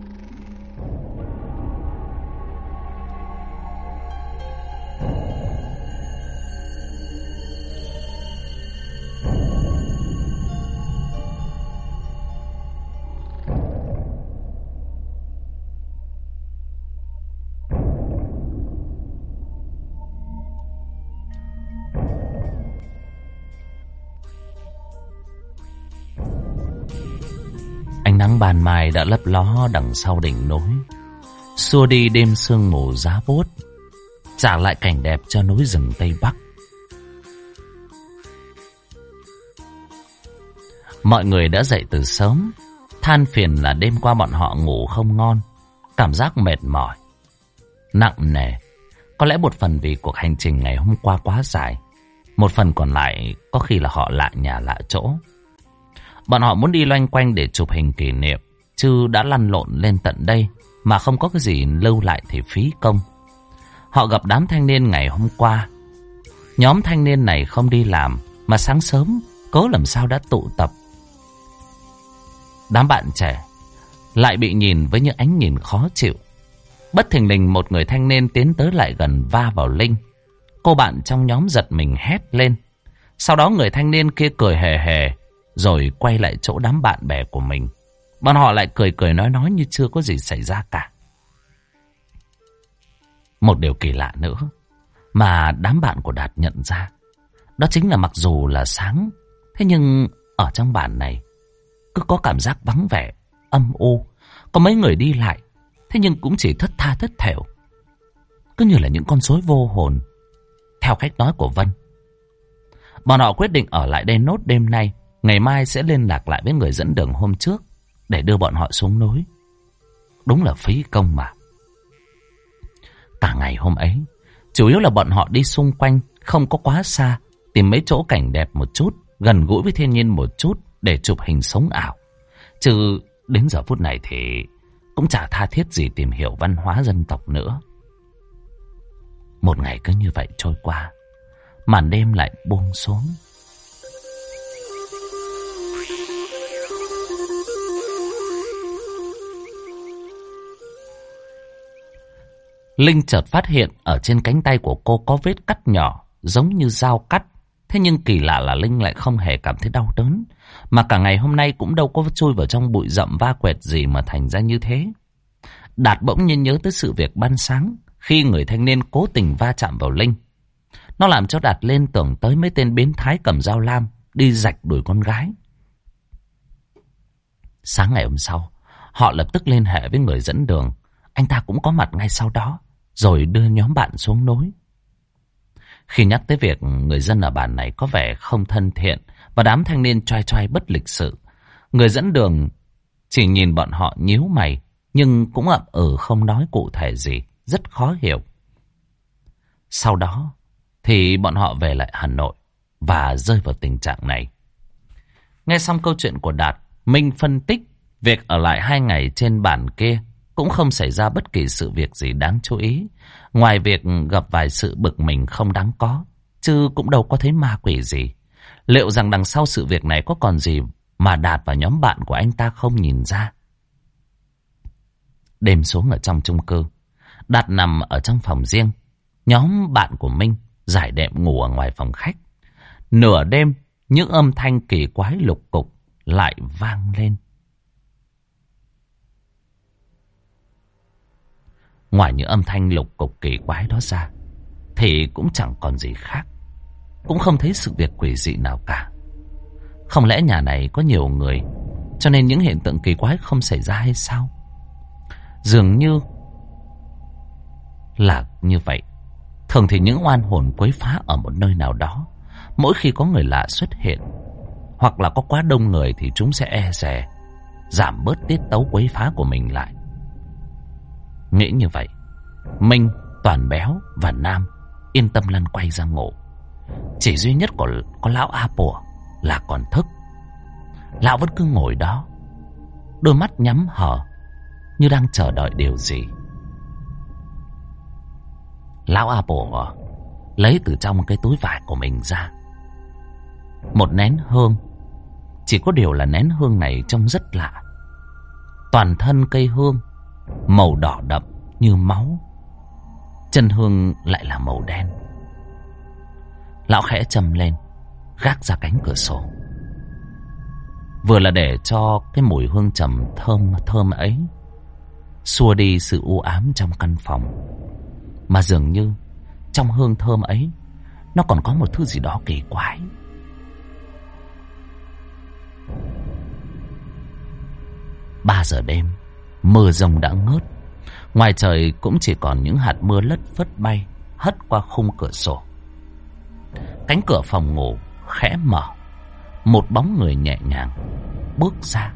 Ánh nắng ban mai đã lấp ló đằng sau đỉnh núi, xua đi đêm sương mù giá buốt, trả lại cảnh đẹp cho núi rừng Tây Bắc. Mọi người đã dậy từ sớm, than phiền là đêm qua bọn họ ngủ không ngon, cảm giác mệt mỏi, nặng nề. Có lẽ một phần vì cuộc hành trình ngày hôm qua quá dài, một phần còn lại có khi là họ lạ nhà lạ chỗ. Bọn họ muốn đi loanh quanh để chụp hình kỷ niệm, chứ đã lăn lộn lên tận đây mà không có cái gì lưu lại thì phí công. Họ gặp đám thanh niên ngày hôm qua. Nhóm thanh niên này không đi làm, mà sáng sớm cớ làm sao đã tụ tập. Đám bạn trẻ lại bị nhìn với những ánh nhìn khó chịu. Bất thình lình một người thanh niên tiến tới lại gần va vào Linh. Cô bạn trong nhóm giật mình hét lên. Sau đó người thanh niên kia cười hề hề, rồi quay lại chỗ đám bạn bè của mình. Bọn họ lại cười cười nói như chưa có gì xảy ra cả. Một điều kỳ lạ nữa mà đám bạn của Đạt nhận ra, đó chính là mặc dù là sáng, thế nhưng ở trong bản này cứ có cảm giác vắng vẻ, âm u. Có mấy người đi lại, thế nhưng cũng chỉ thất tha thất thểu, cứ như là những con rối vô hồn. Theo cách nói của Vân, bọn họ quyết định ở lại đây nốt đêm nay. Ngày mai sẽ liên lạc lại với người dẫn đường hôm trước để đưa bọn họ xuống núi. Đúng là phí công mà. Cả ngày hôm ấy, chủ yếu là bọn họ đi xung quanh, không có quá xa, tìm mấy chỗ cảnh đẹp một chút, gần gũi với thiên nhiên một chút để chụp hình sống ảo. Chứ đến giờ phút này thì cũng chả tha thiết gì tìm hiểu văn hóa dân tộc nữa. Một ngày cứ như vậy trôi qua, màn đêm lại buông xuống. Linh chợt phát hiện ở trên cánh tay của cô có vết cắt nhỏ, giống như dao cắt. Thế nhưng kỳ lạ là Linh lại không hề cảm thấy đau đớn, mà cả ngày hôm nay cũng đâu có chui vào trong bụi rậm va quẹt gì mà thành ra như thế. Đạt bỗng nhiên nhớ tới sự việc ban sáng, khi người thanh niên cố tình va chạm vào Linh. Nó làm cho Đạt lên tưởng tới mấy tên biến thái cầm dao lam đi rạch đuổi con gái. Sáng ngày hôm sau, họ lập tức liên hệ với người dẫn đường. Anh ta cũng có mặt ngay sau đó, rồi đưa nhóm bạn xuống núi. Khi nhắc tới việc người dân ở bản này có vẻ không thân thiện và đám thanh niên choai choai bất lịch sự, người dẫn đường chỉ nhìn bọn họ nhíu mày, nhưng cũng ậm ừ không nói cụ thể gì, rất khó hiểu. Sau đó thì bọn họ về lại Hà Nội. và rơi vào tình trạng này. Nghe xong câu chuyện của Đạt, Minh phân tích việc ở lại 2 ngày trên bản kia cũng không xảy ra bất kỳ sự việc gì đáng chú ý, ngoài việc gặp vài sự bực mình không đáng có, chứ cũng đâu có thấy ma quỷ gì. Liệu rằng đằng sau sự việc này có còn gì mà Đạt và nhóm bạn của anh ta không nhìn ra? Đêm xuống ở trong chung cư, Đạt nằm ở trong phòng riêng. Nhóm bạn của Minh rải đệm ngủ ở ngoài phòng khách. Nửa đêm, những âm thanh kỳ quái lục cục lại vang lên. Ngoài những âm thanh lục cục kỳ quái đó ra, thì cũng chẳng còn gì khác. Cũng không thấy sự việc quỷ dị nào cả. Không lẽ nhà này có nhiều người, cho nên những hiện tượng kỳ quái không xảy ra hay sao? Dường như là như vậy. Thường thì những oan hồn quấy phá ở một nơi nào đó, mỗi khi có người lạ xuất hiện, hoặc là có quá đông người, thì chúng sẽ e dè, giảm bớt tiết tấu quấy phá của mình lại. Nghĩ như vậy, Minh, Toàn Béo và Nam yên tâm lăn quay ra ngủ. Chỉ duy nhất có lão A Pủa là còn thức. Lão vẫn cứ ngồi đó, đôi mắt nhắm hờ như đang chờ đợi điều gì. Lão A Pủa lấy từ trong cái túi vải của mình ra một nén hương. Chỉ có điều là nén hương này trông rất lạ. Toàn thân cây hương màu đỏ đậm như máu, chân hương lại là màu đen. Lão khẽ châm lên, gác ra cánh cửa sổ. Vừa là để cho cái mùi hương trầm thơm ấy xua đi sự u ám trong căn phòng. Mà dường như trong hương thơm ấy nó còn có một thứ gì đó kỳ quái. 3 giờ đêm, mưa rông đã ngớt. Ngoài trời cũng chỉ còn những hạt mưa lất phất bay hất qua khung cửa sổ. Cánh cửa phòng ngủ khẽ mở, một bóng người nhẹ nhàng bước ra.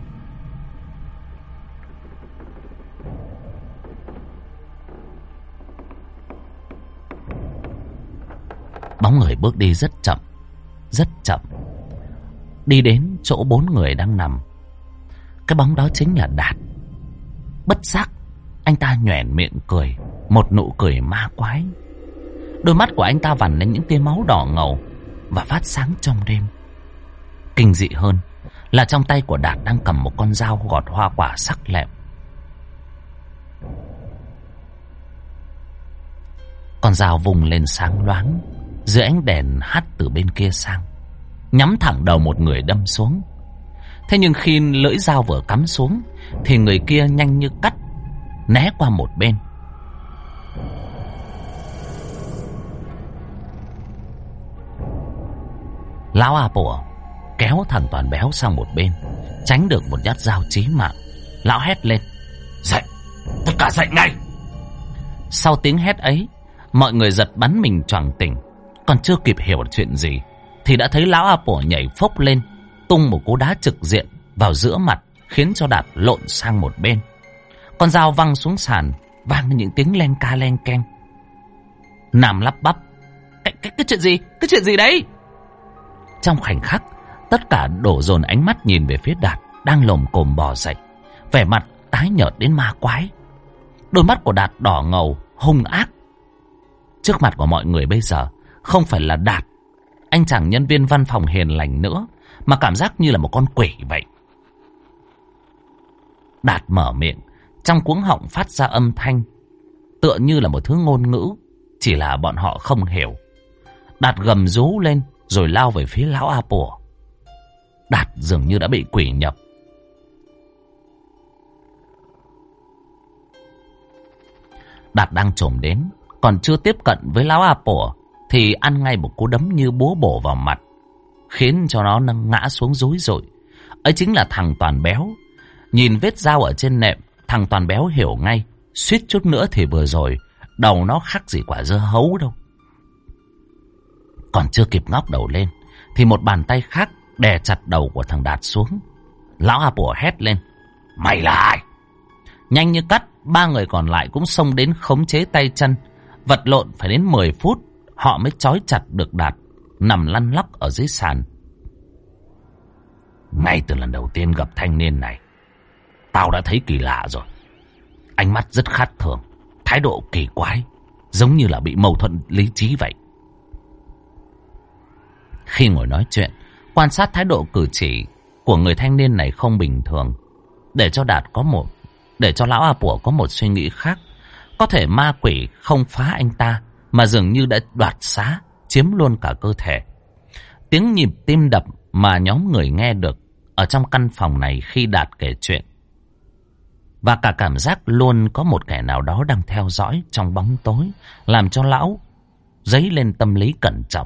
Bóng người bước đi rất chậm, rất chậm, đi đến chỗ 4 người đang nằm. Cái bóng đó chính là Đạt. Bất giác anh ta nhoẻn miệng cười, một nụ cười ma quái. Đôi mắt của anh ta vằn lên những tia máu đỏ ngầu và phát sáng trong đêm. Kinh dị hơn là trong tay của Đạt đang cầm một con dao gọt hoa quả sắc lẹm. Con dao vùng lên sáng loáng dưới ánh đèn hắt từ bên kia sang, nhắm thẳng đầu một người đâm xuống. Thế nhưng khi lưỡi dao vừa cắm xuống thì người kia nhanh như cắt né qua một bên. Lão A Pủa kéo thằng Toàn Béo sang một bên, tránh được một nhát dao chí mạng. Lão hét lên: "Dậy! Tất cả dậy ngay!" Sau tiếng hét ấy, mọi người giật bắn mình choàng tỉnh. Còn chưa kịp hiểu chuyện gì thì đã thấy lão A Pủa nhảy phốc lên, tung một cú đá trực diện vào giữa mặt, khiến cho Đạt lộn sang một bên. Con dao văng xuống sàn, vang những tiếng len ca len keng. Nam lắp bắp: Cái chuyện gì? Cái chuyện gì đấy? Trong khoảnh khắc, tất cả đổ dồn ánh mắt nhìn về phía Đạt đang lồm cồm bò dậy, vẻ mặt tái nhợt đến ma quái. Đôi mắt của Đạt đỏ ngầu, hung ác. Trước mặt của mọi người bây giờ không phải là Đạt, anh chàng nhân viên văn phòng hiền lành nữa, mà cảm giác như là một con quỷ vậy. Đạt mở miệng, trong cuống họng phát ra âm thanh tựa như là một thứ ngôn ngữ, chỉ là bọn họ không hiểu. Đạt gầm rú lên rồi lao về phía lão A Pủa. Đạt dường như đã bị quỷ nhập. Đạt đang chồm đến, còn chưa tiếp cận với lão A Pủa thì ăn ngay một cú đấm như búa bổ vào mặt, khiến cho nó ngã xuống rúi rụi. Ấy chính là thằng Toàn Béo. Nhìn vết dao ở trên nệm, thằng Toàn Béo hiểu ngay, suýt chút nữa thì vừa rồi đầu nó khác gì quả dưa hấu đâu. Còn chưa kịp ngóc đầu lên thì một bàn tay khác đè chặt đầu của thằng Đạt xuống. Lão A Pủa hét lên: "Mày là ai?" Nhanh như cắt, 3 người còn lại cũng xông đến khống chế tay chân. Vật lộn phải đến 10 phút họ mới trói chặt được Đạt, nằm lăn lóc ở dưới sàn. Ngay từ lần đầu tiên gặp thanh niên này, tao đã thấy kỳ lạ rồi. Ánh mắt rất khác thường, thái độ kỳ quái, giống như là bị mâu thuẫn lý trí vậy. Khi ngồi nói chuyện, quan sát thái độ cử chỉ của người thanh niên này không bình thường, để cho lão A Pủa có một suy nghĩ khác. Có thể ma quỷ không phá anh ta, mà dường như đã đoạt xá, chiếm luôn cả cơ thể. Tiếng nhịp tim đập mà nhóm người nghe được ở trong căn phòng này khi Đạt kể chuyện, và cả cảm giác luôn có một kẻ nào đó đang theo dõi trong bóng tối, làm cho lão dấy lên tâm lý cẩn trọng.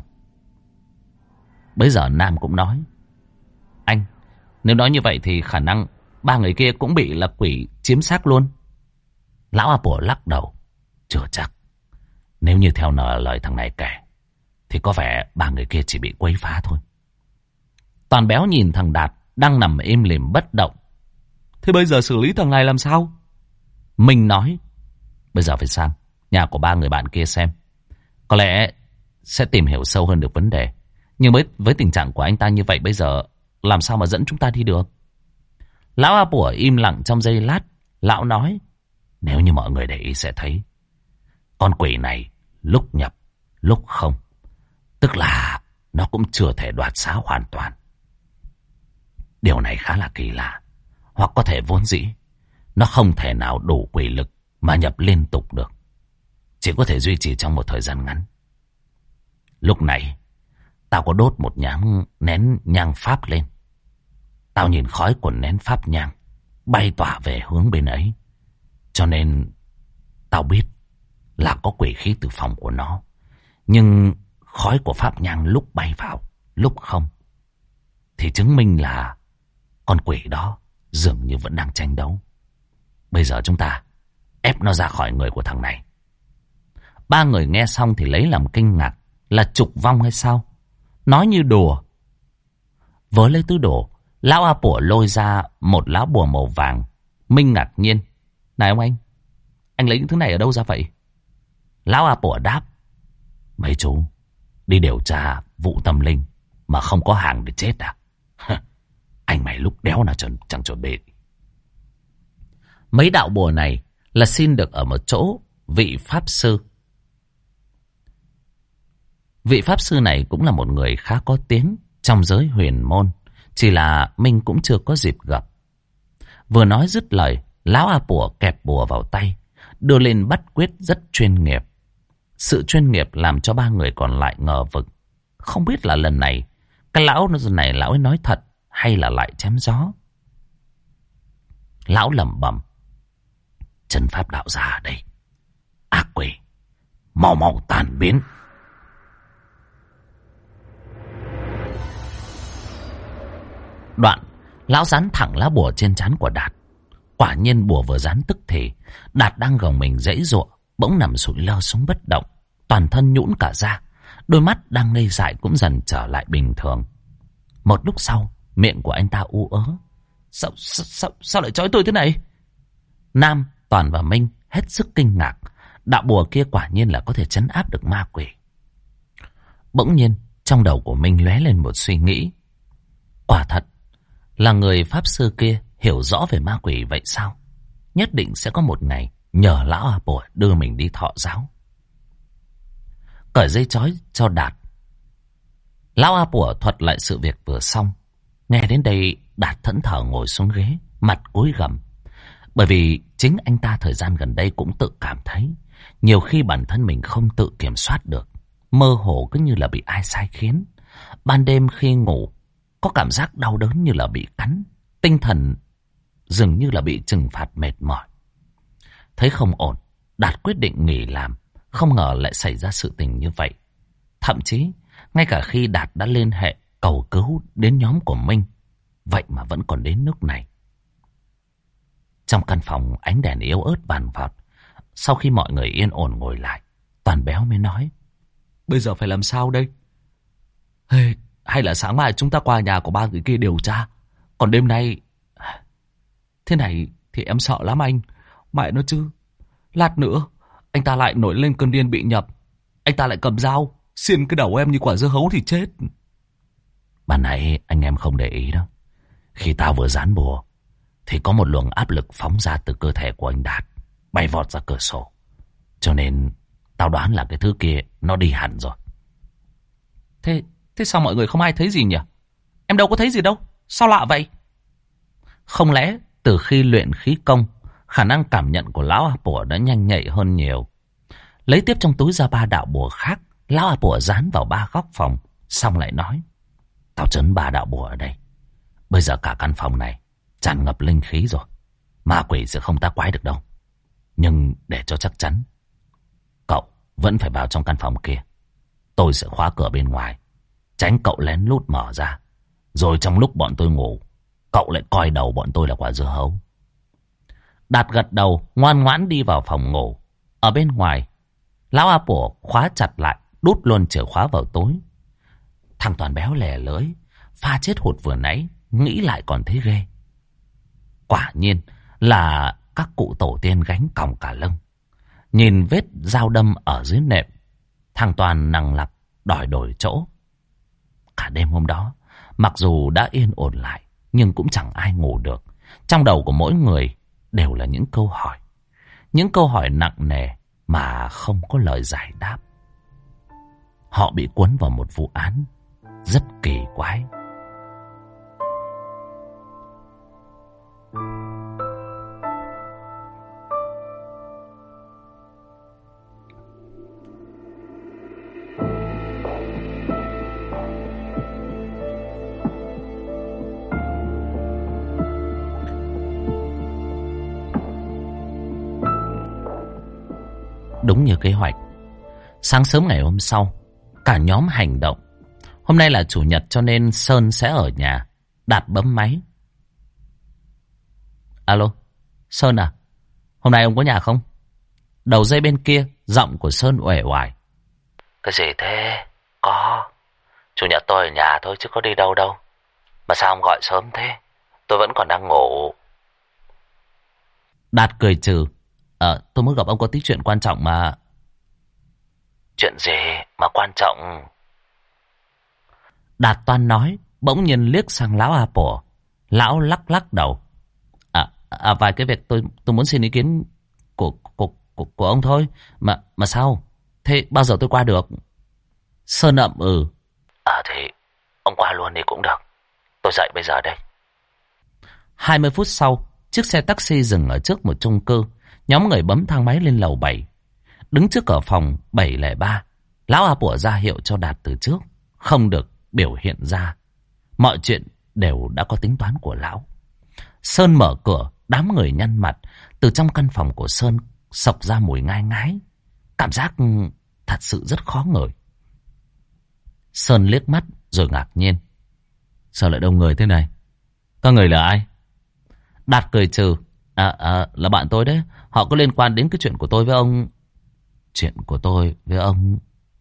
Bây giờ Nam cũng nói: anh, nếu nói như vậy thì khả năng ba người kia cũng bị là quỷ chiếm xác luôn. Lão A Pủa lắc đầu: chưa chắc. Nếu như theo lời thằng này kể, thì có vẻ ba người kia chỉ bị quấy phá thôi. Toàn Béo nhìn thằng Đạt đang nằm im lìm bất động. Thế bây giờ xử lý thằng này làm sao? Minh nói: bây giờ phải sang nhà của ba người bạn kia xem. Có lẽ sẽ tìm hiểu sâu hơn được vấn đề. Nhưng với tình trạng của anh ta như vậy, bây giờ làm sao mà dẫn chúng ta đi được? Lão A Pủa im lặng trong giây lát. Lão nói: nếu như mọi người để ý sẽ thấy, con quỷ này lúc nhập lúc không, tức là nó cũng chưa thể đoạt xá hoàn toàn. Điều này khá là kỳ lạ. Hoặc có thể vốn dĩ nó không thể nào đủ quỷ lực mà nhập liên tục được, chỉ có thể duy trì trong một thời gian ngắn. Lúc này tao có đốt một nén nhang pháp lên. Tao nhìn khói của nén pháp nhang bay tỏa về hướng bên ấy, cho nên tao biết là có quỷ khí từ phòng của nó. Nhưng khói của pháp nhang lúc bay vào lúc không, thì chứng minh là con quỷ đó dường như vẫn đang tranh đấu. Bây giờ chúng ta ép nó ra khỏi người của thằng này. Ba người nghe xong thì lấy làm kinh ngạc. Là trục vong hay sao? Nói như đùa. Với lấy túi đồ, lão A Pủa lôi ra một lá bùa màu vàng. Minh ngạc nhiên: này ông anh lấy những thứ này ở đâu ra vậy? Lão A Pủa đáp: mấy chú đi điều tra vụ tâm linh mà không có hàng để chết à? Anh mày lúc đéo nào chẳng chuẩn bị. Mấy đạo bùa này là xin được ở một chỗ vị pháp sư. Vị pháp sư này cũng là một người khá có tiếng trong giới huyền môn, chỉ là Minh cũng chưa có dịp gặp. Vừa nói dứt lời, lão A Pủa kẹp bùa vào tay, đưa lên bắt quyết rất chuyên nghiệp. Sự chuyên nghiệp làm cho ba người còn lại ngờ vực. Không biết là lần này cái lão này lão ấy nói thật hay là lại chém gió. Lão lẩm bẩm: chân pháp đạo gia ở đây, ác quỷ mau mau tan biến. Đoạn lão dán thẳng lá bùa trên trán của Đạt. Quả nhiên bùa vừa dán tức thì Đạt đang gồng mình giãy giụa, bỗng nằm sụi lơ xuống bất động, toàn thân nhũn cả ra, đôi mắt đang ngây dại cũng dần trở lại bình thường. Một lúc sau, miệng của anh ta u ớ: Sao lại trói tôi thế này? Nam, Toàn và Minh hết sức kinh ngạc. Đạo bùa kia quả nhiên là có thể trấn áp được ma quỷ. Bỗng nhiên trong đầu của Minh lóe lên một suy nghĩ. Quả thật là người pháp sư kia hiểu rõ về ma quỷ vậy sao? Nhất định sẽ có một ngày nhờ lão A Pủa đưa mình đi thọ giáo. Cởi dây trói cho Đạt, lão A Pủa thuật lại sự việc vừa xong. Nghe đến đây, Đạt thẫn thờ ngồi xuống ghế, mặt cúi gằm. Bởi vì chính anh ta thời gian gần đây cũng tự cảm thấy nhiều khi bản thân mình không tự kiểm soát được, mơ hồ cứ như là bị ai sai khiến. Ban đêm khi ngủ có cảm giác đau đớn như là bị cắn, tinh thần dường như là bị trừng phạt mệt mỏi. Thấy không ổn, Đạt quyết định nghỉ làm. Không ngờ lại xảy ra sự tình như vậy. Thậm chí ngay cả khi Đạt đã liên hệ cầu cứu đến nhóm của Minh, vậy mà vẫn còn đến nước này. Trong căn phòng ánh đèn yếu ớt vàn vọt. Sau khi mọi người yên ổn ngồi lại, Toàn Béo mới nói: bây giờ phải làm sao đây? Hay là sáng mai chúng ta qua nhà của ba người kia điều tra. Còn đêm nay thế này thì em sợ lắm anh. Mẹ nó chứ, lát nữa anh ta lại nổi lên cơn điên bị nhập, anh ta lại cầm dao xiên cái đầu em như quả dưa hấu thì chết. Ban nãy anh em không để ý đâu. Khi tao vừa dán bùa thì có một luồng áp lực phóng ra từ cơ thể của anh Đạt, bay vọt ra cửa sổ. Cho nên tao đoán là cái thứ kia nó đi hẳn rồi. Thế sao mọi người không ai thấy gì nhỉ? Em đâu có thấy gì đâu. Sao lạ vậy? Không lẽ từ khi luyện khí công, khả năng cảm nhận của lão A Pủa đã nhanh nhạy hơn nhiều. Lấy tiếp trong túi ra 3 đạo bùa khác, lão A Pủa dán vào 3 góc phòng, xong lại nói: tao trấn 3 đạo bùa ở đây. Bây giờ cả căn phòng này tràn ngập linh khí rồi, ma quỷ sẽ không tác quái được đâu. Nhưng để cho chắc chắn, cậu vẫn phải vào trong căn phòng kia. Tôi sẽ khóa cửa bên ngoài, tránh cậu lén lút mở ra. Rồi trong lúc bọn tôi ngủ, cậu lại coi đầu bọn tôi là quả dưa hấu. Đạt gật đầu, ngoan ngoãn đi vào phòng ngủ. Ở bên ngoài, lão A Pủa khóa chặt lại, đút luôn chìa khóa vào túi. Thằng Toàn béo lè lưỡi, pha chết hụt vừa nãy, nghĩ lại còn thấy ghê. Quả nhiên là các cụ tổ tiên gánh còng cả lưng. Nhìn vết dao đâm ở dưới nệm, thằng Toàn nằng nặc đòi đổi chỗ. Cả đêm hôm đó, mặc dù đã yên ổn lại, nhưng cũng chẳng ai ngủ được. Trong đầu của mỗi người đều là những câu hỏi. Những câu hỏi nặng nề mà không có lời giải đáp. Họ bị cuốn vào một vụ án rất kỳ quái. Đúng như kế hoạch, sáng sớm ngày hôm sau, cả nhóm hành động. Hôm nay là chủ nhật cho nên Sơn sẽ ở nhà. Đạt bấm máy. Alo, Sơn à? Hôm nay ông có nhà không? Đầu dây bên kia, giọng của Sơn uể oải. Cái gì thế? Có. Chủ nhật tôi ở nhà thôi chứ có đi đâu đâu. Mà sao ông gọi sớm thế? Tôi vẫn còn đang ngủ. Đạt cười trừ. Tôi muốn gặp ông có tí chuyện quan trọng mà. Chuyện gì mà quan trọng? Đạt toan nói, bỗng nhiên liếc sang lão A Pủa. Lão lắc lắc đầu. Vài cái việc tôi muốn xin ý kiến của ông thôi. Mà sao? Thế bao giờ tôi qua được? Sơn ậm ừ. Thì ông qua luôn đi cũng được. Tôi dậy bây giờ đây. 20 phút sau, chiếc xe taxi dừng ở trước một chung cư. Nhóm người bấm thang máy lên lầu 7. Đứng trước cửa phòng 703, lão A Pủa ra hiệu cho Đạt từ trước, không được biểu hiện ra. Mọi chuyện đều đã có tính toán của lão. Sơn mở cửa, đám người nhăn mặt. Từ trong căn phòng của Sơn xộc ra mùi ngai ngái. Cảm giác thật sự rất khó ngửi. Sơn liếc mắt rồi ngạc nhiên. Sao lại đông người thế này? Các người là ai? Đạt cười trừ. Là bạn tôi đấy. Họ có liên quan đến cái chuyện của tôi với ông. Chuyện của tôi với ông?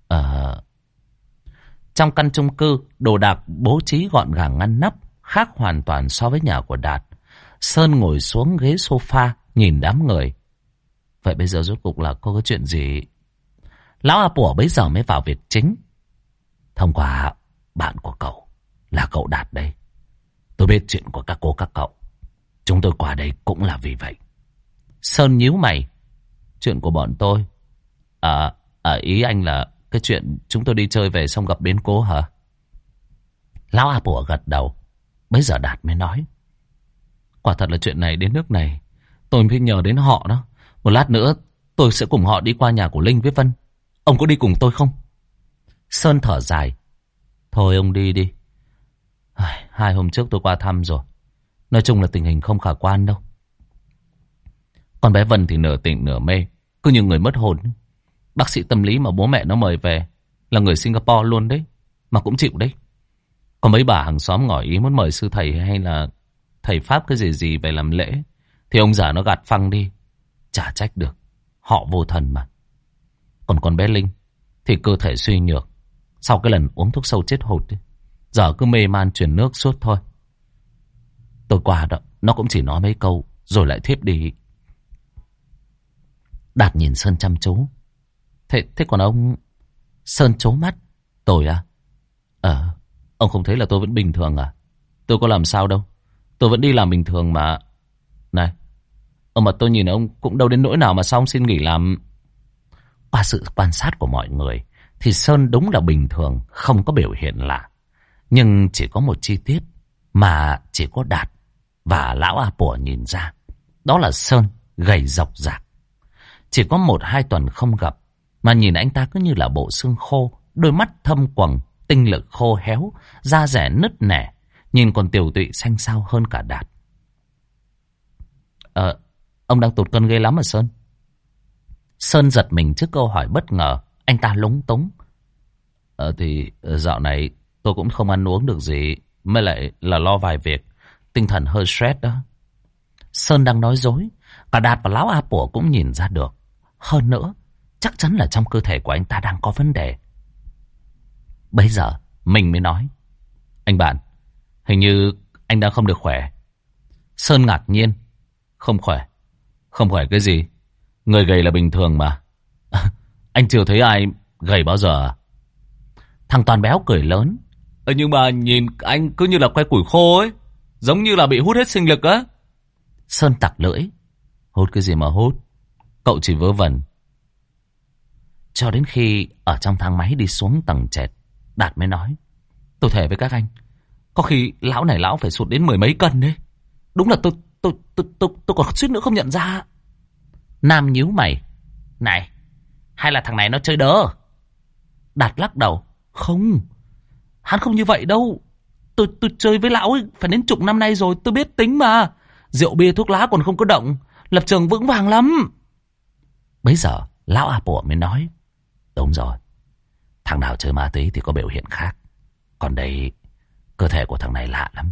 Trong căn chung cư, đồ đạc bố trí gọn gàng ngăn nắp, khác hoàn toàn so với nhà của Đạt. Sơn ngồi xuống ghế sofa, nhìn đám người. Vậy bây giờ rốt cuộc là có cái chuyện gì? Lão A Pủa bấy giờ mới vào việc chính. Thông qua bạn của cậu, là cậu Đạt đây. Tôi biết chuyện của các cô các cậu. Chúng tôi qua đây cũng là vì vậy. Sơn nhíu mày. Chuyện của bọn tôi? Ý anh là cái chuyện chúng tôi đi chơi về xong gặp biến cố hả? Lão A Pủa gật đầu. Bấy giờ Đạt mới nói. Quả thật là chuyện này đến nước này, tôi phải nhờ đến họ đó. Một lát nữa tôi sẽ cùng họ đi qua nhà của Linh với Vân. Ông có đi cùng tôi không? Sơn thở dài. Thôi ông đi đi. 2 hôm trước tôi qua thăm rồi. Nói chung là tình hình không khả quan đâu. Con bé Vân thì nửa tỉnh nửa mê, cứ như người mất hồn. Bác sĩ tâm lý mà bố mẹ nó mời về là người Singapore luôn đấy, mà cũng chịu đấy. Có mấy bà hàng xóm ngỏ ý muốn mời sư thầy hay là thầy Pháp cái gì về làm lễ, thì ông già nó gạt phăng đi. Chả trách được, họ vô thần mà. Còn con bé Linh thì cơ thể suy nhược, sau cái lần uống thuốc sâu chết hụt ấy, giờ cứ mê man chuyển nước suốt thôi. Tôi qua đó, nó cũng chỉ nói mấy câu rồi lại thiếp đi. Đạt nhìn Sơn chăm chú. Thế còn ông? Sơn trố mắt. Tôi á? Ông không thấy là tôi vẫn bình thường à? Tôi có làm sao đâu. Tôi vẫn đi làm bình thường mà. Này, mà tôi nhìn ông cũng đâu đến nỗi nào mà sao ông xin nghỉ làm. Qua sự quan sát của mọi người thì Sơn đúng là bình thường, không có biểu hiện lạ. Nhưng chỉ có một chi tiết mà chỉ có Đạt và lão A Pủa nhìn ra. Đó là Sơn gầy rộc rạc. Chỉ có 1-2 tuần không gặp mà nhìn anh ta cứ như là bộ xương khô, đôi mắt thâm quầng, tinh lực khô héo, da rẻ nứt nẻ, nhìn còn tiều tụy xanh xao hơn cả Đạt. Ông đang tụt cân ghê lắm à Sơn? Sơn giật mình trước câu hỏi bất ngờ. Anh ta lúng túng. Thì dạo này tôi cũng không ăn uống được gì, mới lại là lo vài việc, tinh thần hơi stress đó. Sơn đang nói dối. Cả Đạt và lão A Pủa cũng nhìn ra được. Hơn nữa, chắc chắn là trong cơ thể của anh ta đang có vấn đề. Bây giờ mình mới nói: anh bạn, hình như anh đang không được khỏe. Sơn ngạc nhiên: không khỏe? Không khỏe cái gì? Người gầy là bình thường mà. Anh chưa thấy ai gầy bao giờ à? Thằng Toàn béo cười lớn: nhưng mà nhìn anh cứ như là que củi khô ấy, giống như là bị hút hết sinh lực á. Sơn tặc lưỡi: hút cái gì mà hút, cậu chỉ vớ vẩn. Cho đến khi ở trong thang máy đi xuống tầng trệt, Đạt mới nói: tôi thề với các anh, có khi lão này lão phải sụt đến 10 mấy cân đấy. Đúng là tôi còn suýt nữa không nhận ra. Nam nhíu mày: này, hay là thằng này nó chơi đỡ? Đạt lắc đầu: không, hắn không như vậy đâu. Tôi chơi với lão ấy phải đến chục năm nay rồi, tôi biết tính mà. Rượu bia thuốc lá còn không có động, lập trường vững vàng lắm. Bấy giờ lão A Pủa mới nói: đúng rồi, thằng nào chơi ma túy thì có biểu hiện khác. Còn đây, cơ thể của thằng này lạ lắm.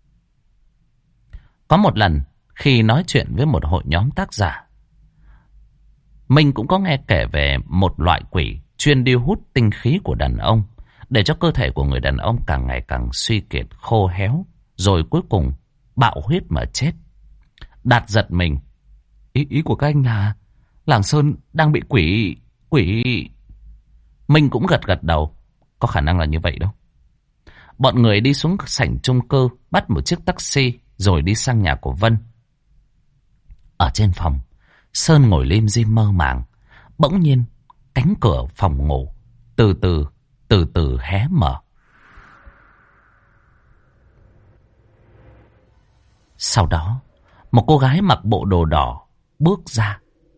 Có một lần khi nói chuyện với một hội nhóm tác giả, mình cũng có nghe kể về một loại quỷ chuyên đi hút tinh khí của đàn ông, để cho cơ thể của người đàn ông càng ngày càng suy kiệt, khô héo, rồi cuối cùng bạo huyết mà chết. Đạt giật mình: Ý của các anh là làng Sơn đang bị quỷ... Mình cũng gật đầu: có khả năng là như vậy đâu. Bọn người đi xuống sảnh chung cư, bắt một chiếc taxi rồi đi sang nhà của Vân. Ở trên phòng, Sơn ngồi lim dim mơ màng. Bỗng nhiên cánh cửa phòng ngủ từ từ hé mở. Sau đó một cô gái mặc bộ đồ đỏ bước ra.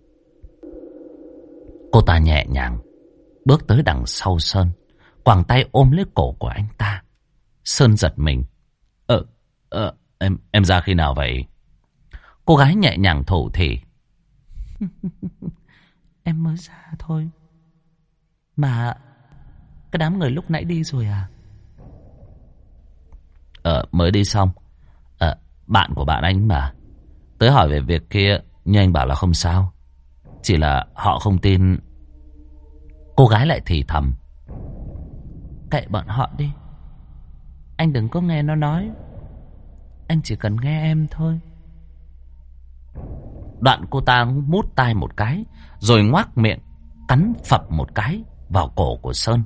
Cô ta nhẹ nhàng bước tới đằng sau Sơn, quàng tay ôm lấy cổ của anh ta. Sơn giật mình: em ra khi nào vậy? Cô gái nhẹ nhàng thủ thỉ: em mới ra thôi. Mà cái đám người lúc nãy đi rồi à? Mới đi xong. Bạn của bạn anh mà. Tới hỏi về việc kia, nhưng anh bảo là không sao, chỉ là họ không tin. Cô gái lại thì thầm: kệ bọn họ đi, anh đừng có nghe nó nói, anh chỉ cần nghe em thôi. Đoạn cô ta mút tai một cái, rồi ngoác miệng cắn phập một cái vào cổ của Sơn.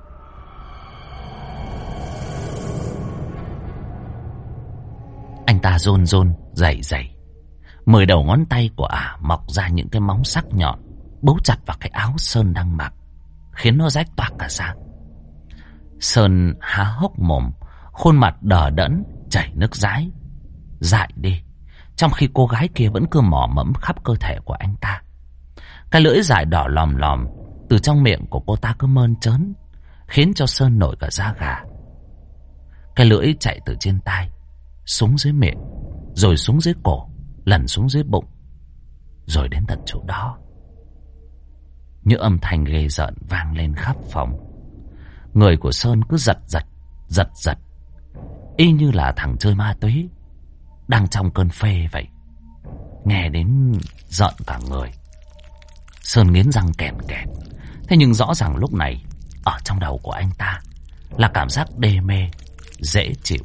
Anh ta run run rẩy rẩy, 10 đầu ngón tay của ả mọc ra những cái móng sắc nhọn, bấu chặt vào cái áo Sơn đang mặc, khiến nó rách toạc cả ra. Sơn há hốc mồm, khuôn mặt đờ đẫn, chảy nước dãi, dại đi, trong khi cô gái kia vẫn cứ mò mẫm khắp cơ thể của anh ta. Cái lưỡi dài đỏ lòm lòm từ trong miệng của cô ta cứ mơn trớn, khiến cho Sơn nổi cả da gà. Cái lưỡi chạy từ trên tai xuống dưới miệng, rồi xuống dưới cổ, lần xuống dưới bụng, rồi đến tận chỗ đó. Những âm thanh ghê rợn vang lên khắp phòng. Người của Sơn cứ giật giật, y như là thằng chơi ma túy đang trong cơn phê vậy. Nghe đến rợn cả người. Sơn nghiến răng kèn kẹt. Thế nhưng rõ ràng lúc này ở trong đầu của anh ta là cảm giác đê mê, dễ chịu.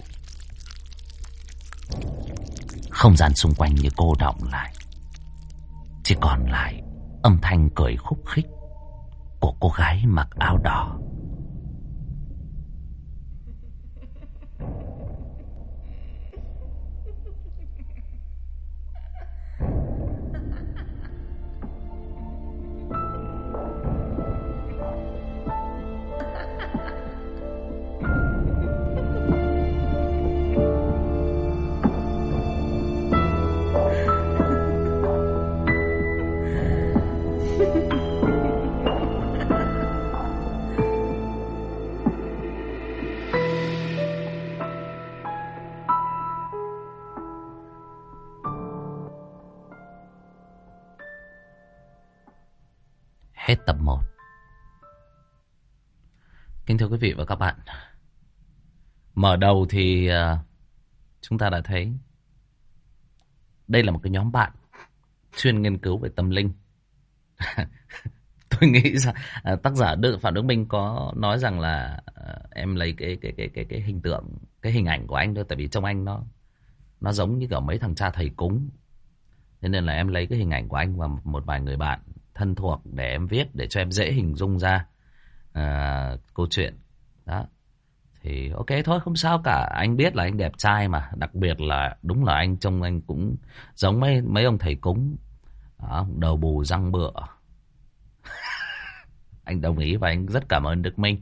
Không gian xung quanh như cô đọng lại, chỉ còn lại âm thanh cười khúc khích của cô gái mặc áo đỏ. Hết tập 1. Kính thưa quý vị và các bạn, mở đầu thì chúng ta đã thấy đây là một cái nhóm bạn chuyên nghiên cứu về tâm linh. Tôi nghĩ rằng tác giả Phạm Đức Minh có nói rằng là em lấy cái hình tượng, cái hình ảnh của anh thôi, tại vì trong anh nó giống như kiểu mấy thằng cha thầy cúng. Thế nên là em lấy cái hình ảnh của anh và một vài người bạn thân thuộc để em viết, để cho em dễ hình dung ra câu chuyện. Đó. Thì ok thôi, không sao cả. Anh biết là anh đẹp trai mà. Đặc biệt là đúng là anh trông anh cũng giống mấy ông thầy cúng. Đó, đầu bù răng bựa. Anh đồng ý và anh rất cảm ơn Đức Minh.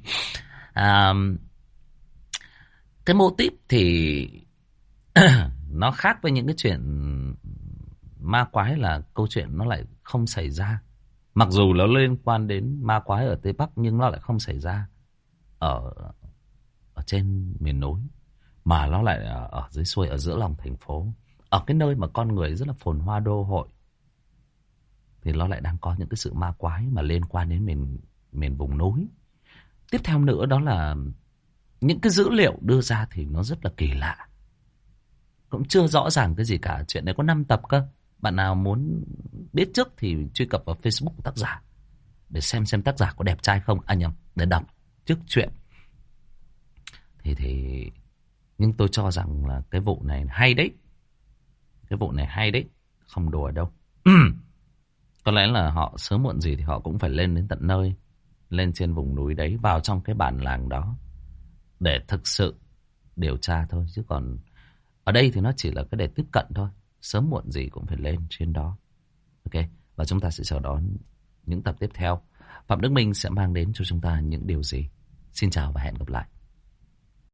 Cái mô típ thì nó khác với những cái chuyện ma quái, là câu chuyện nó lại không xảy ra. Mặc dù nó liên quan đến ma quái ở Tây Bắc, nhưng nó lại không xảy ra ở trên miền núi, mà nó lại ở dưới xuôi, ở giữa lòng thành phố, ở cái nơi mà con người rất là phồn hoa đô hội. Thì nó lại đang có những cái sự ma quái mà liên quan đến miền vùng núi. Tiếp theo nữa đó là những cái dữ liệu đưa ra thì nó rất là kỳ lạ, cũng chưa rõ ràng cái gì cả. Chuyện này có 5 tập cơ. Bạn nào muốn biết trước thì truy cập vào Facebook của tác giả để xem tác giả có đẹp trai không. Nhầm, để đọc trước chuyện. Thì nhưng tôi cho rằng là cái vụ này hay đấy. Cái vụ này hay đấy, không đùa đâu. Có lẽ là họ sớm muộn gì thì họ cũng phải lên đến tận nơi, lên trên vùng núi đấy, vào trong cái bản làng đó để thực sự điều tra thôi. Chứ còn ở đây thì nó chỉ là cái để tiếp cận thôi. Sớm muộn gì cũng phải lên trên đó. Ok, và chúng ta sẽ chờ đón những tập tiếp theo. Phạm Đức Minh sẽ mang đến cho chúng ta những điều gì. Xin chào và hẹn gặp lại.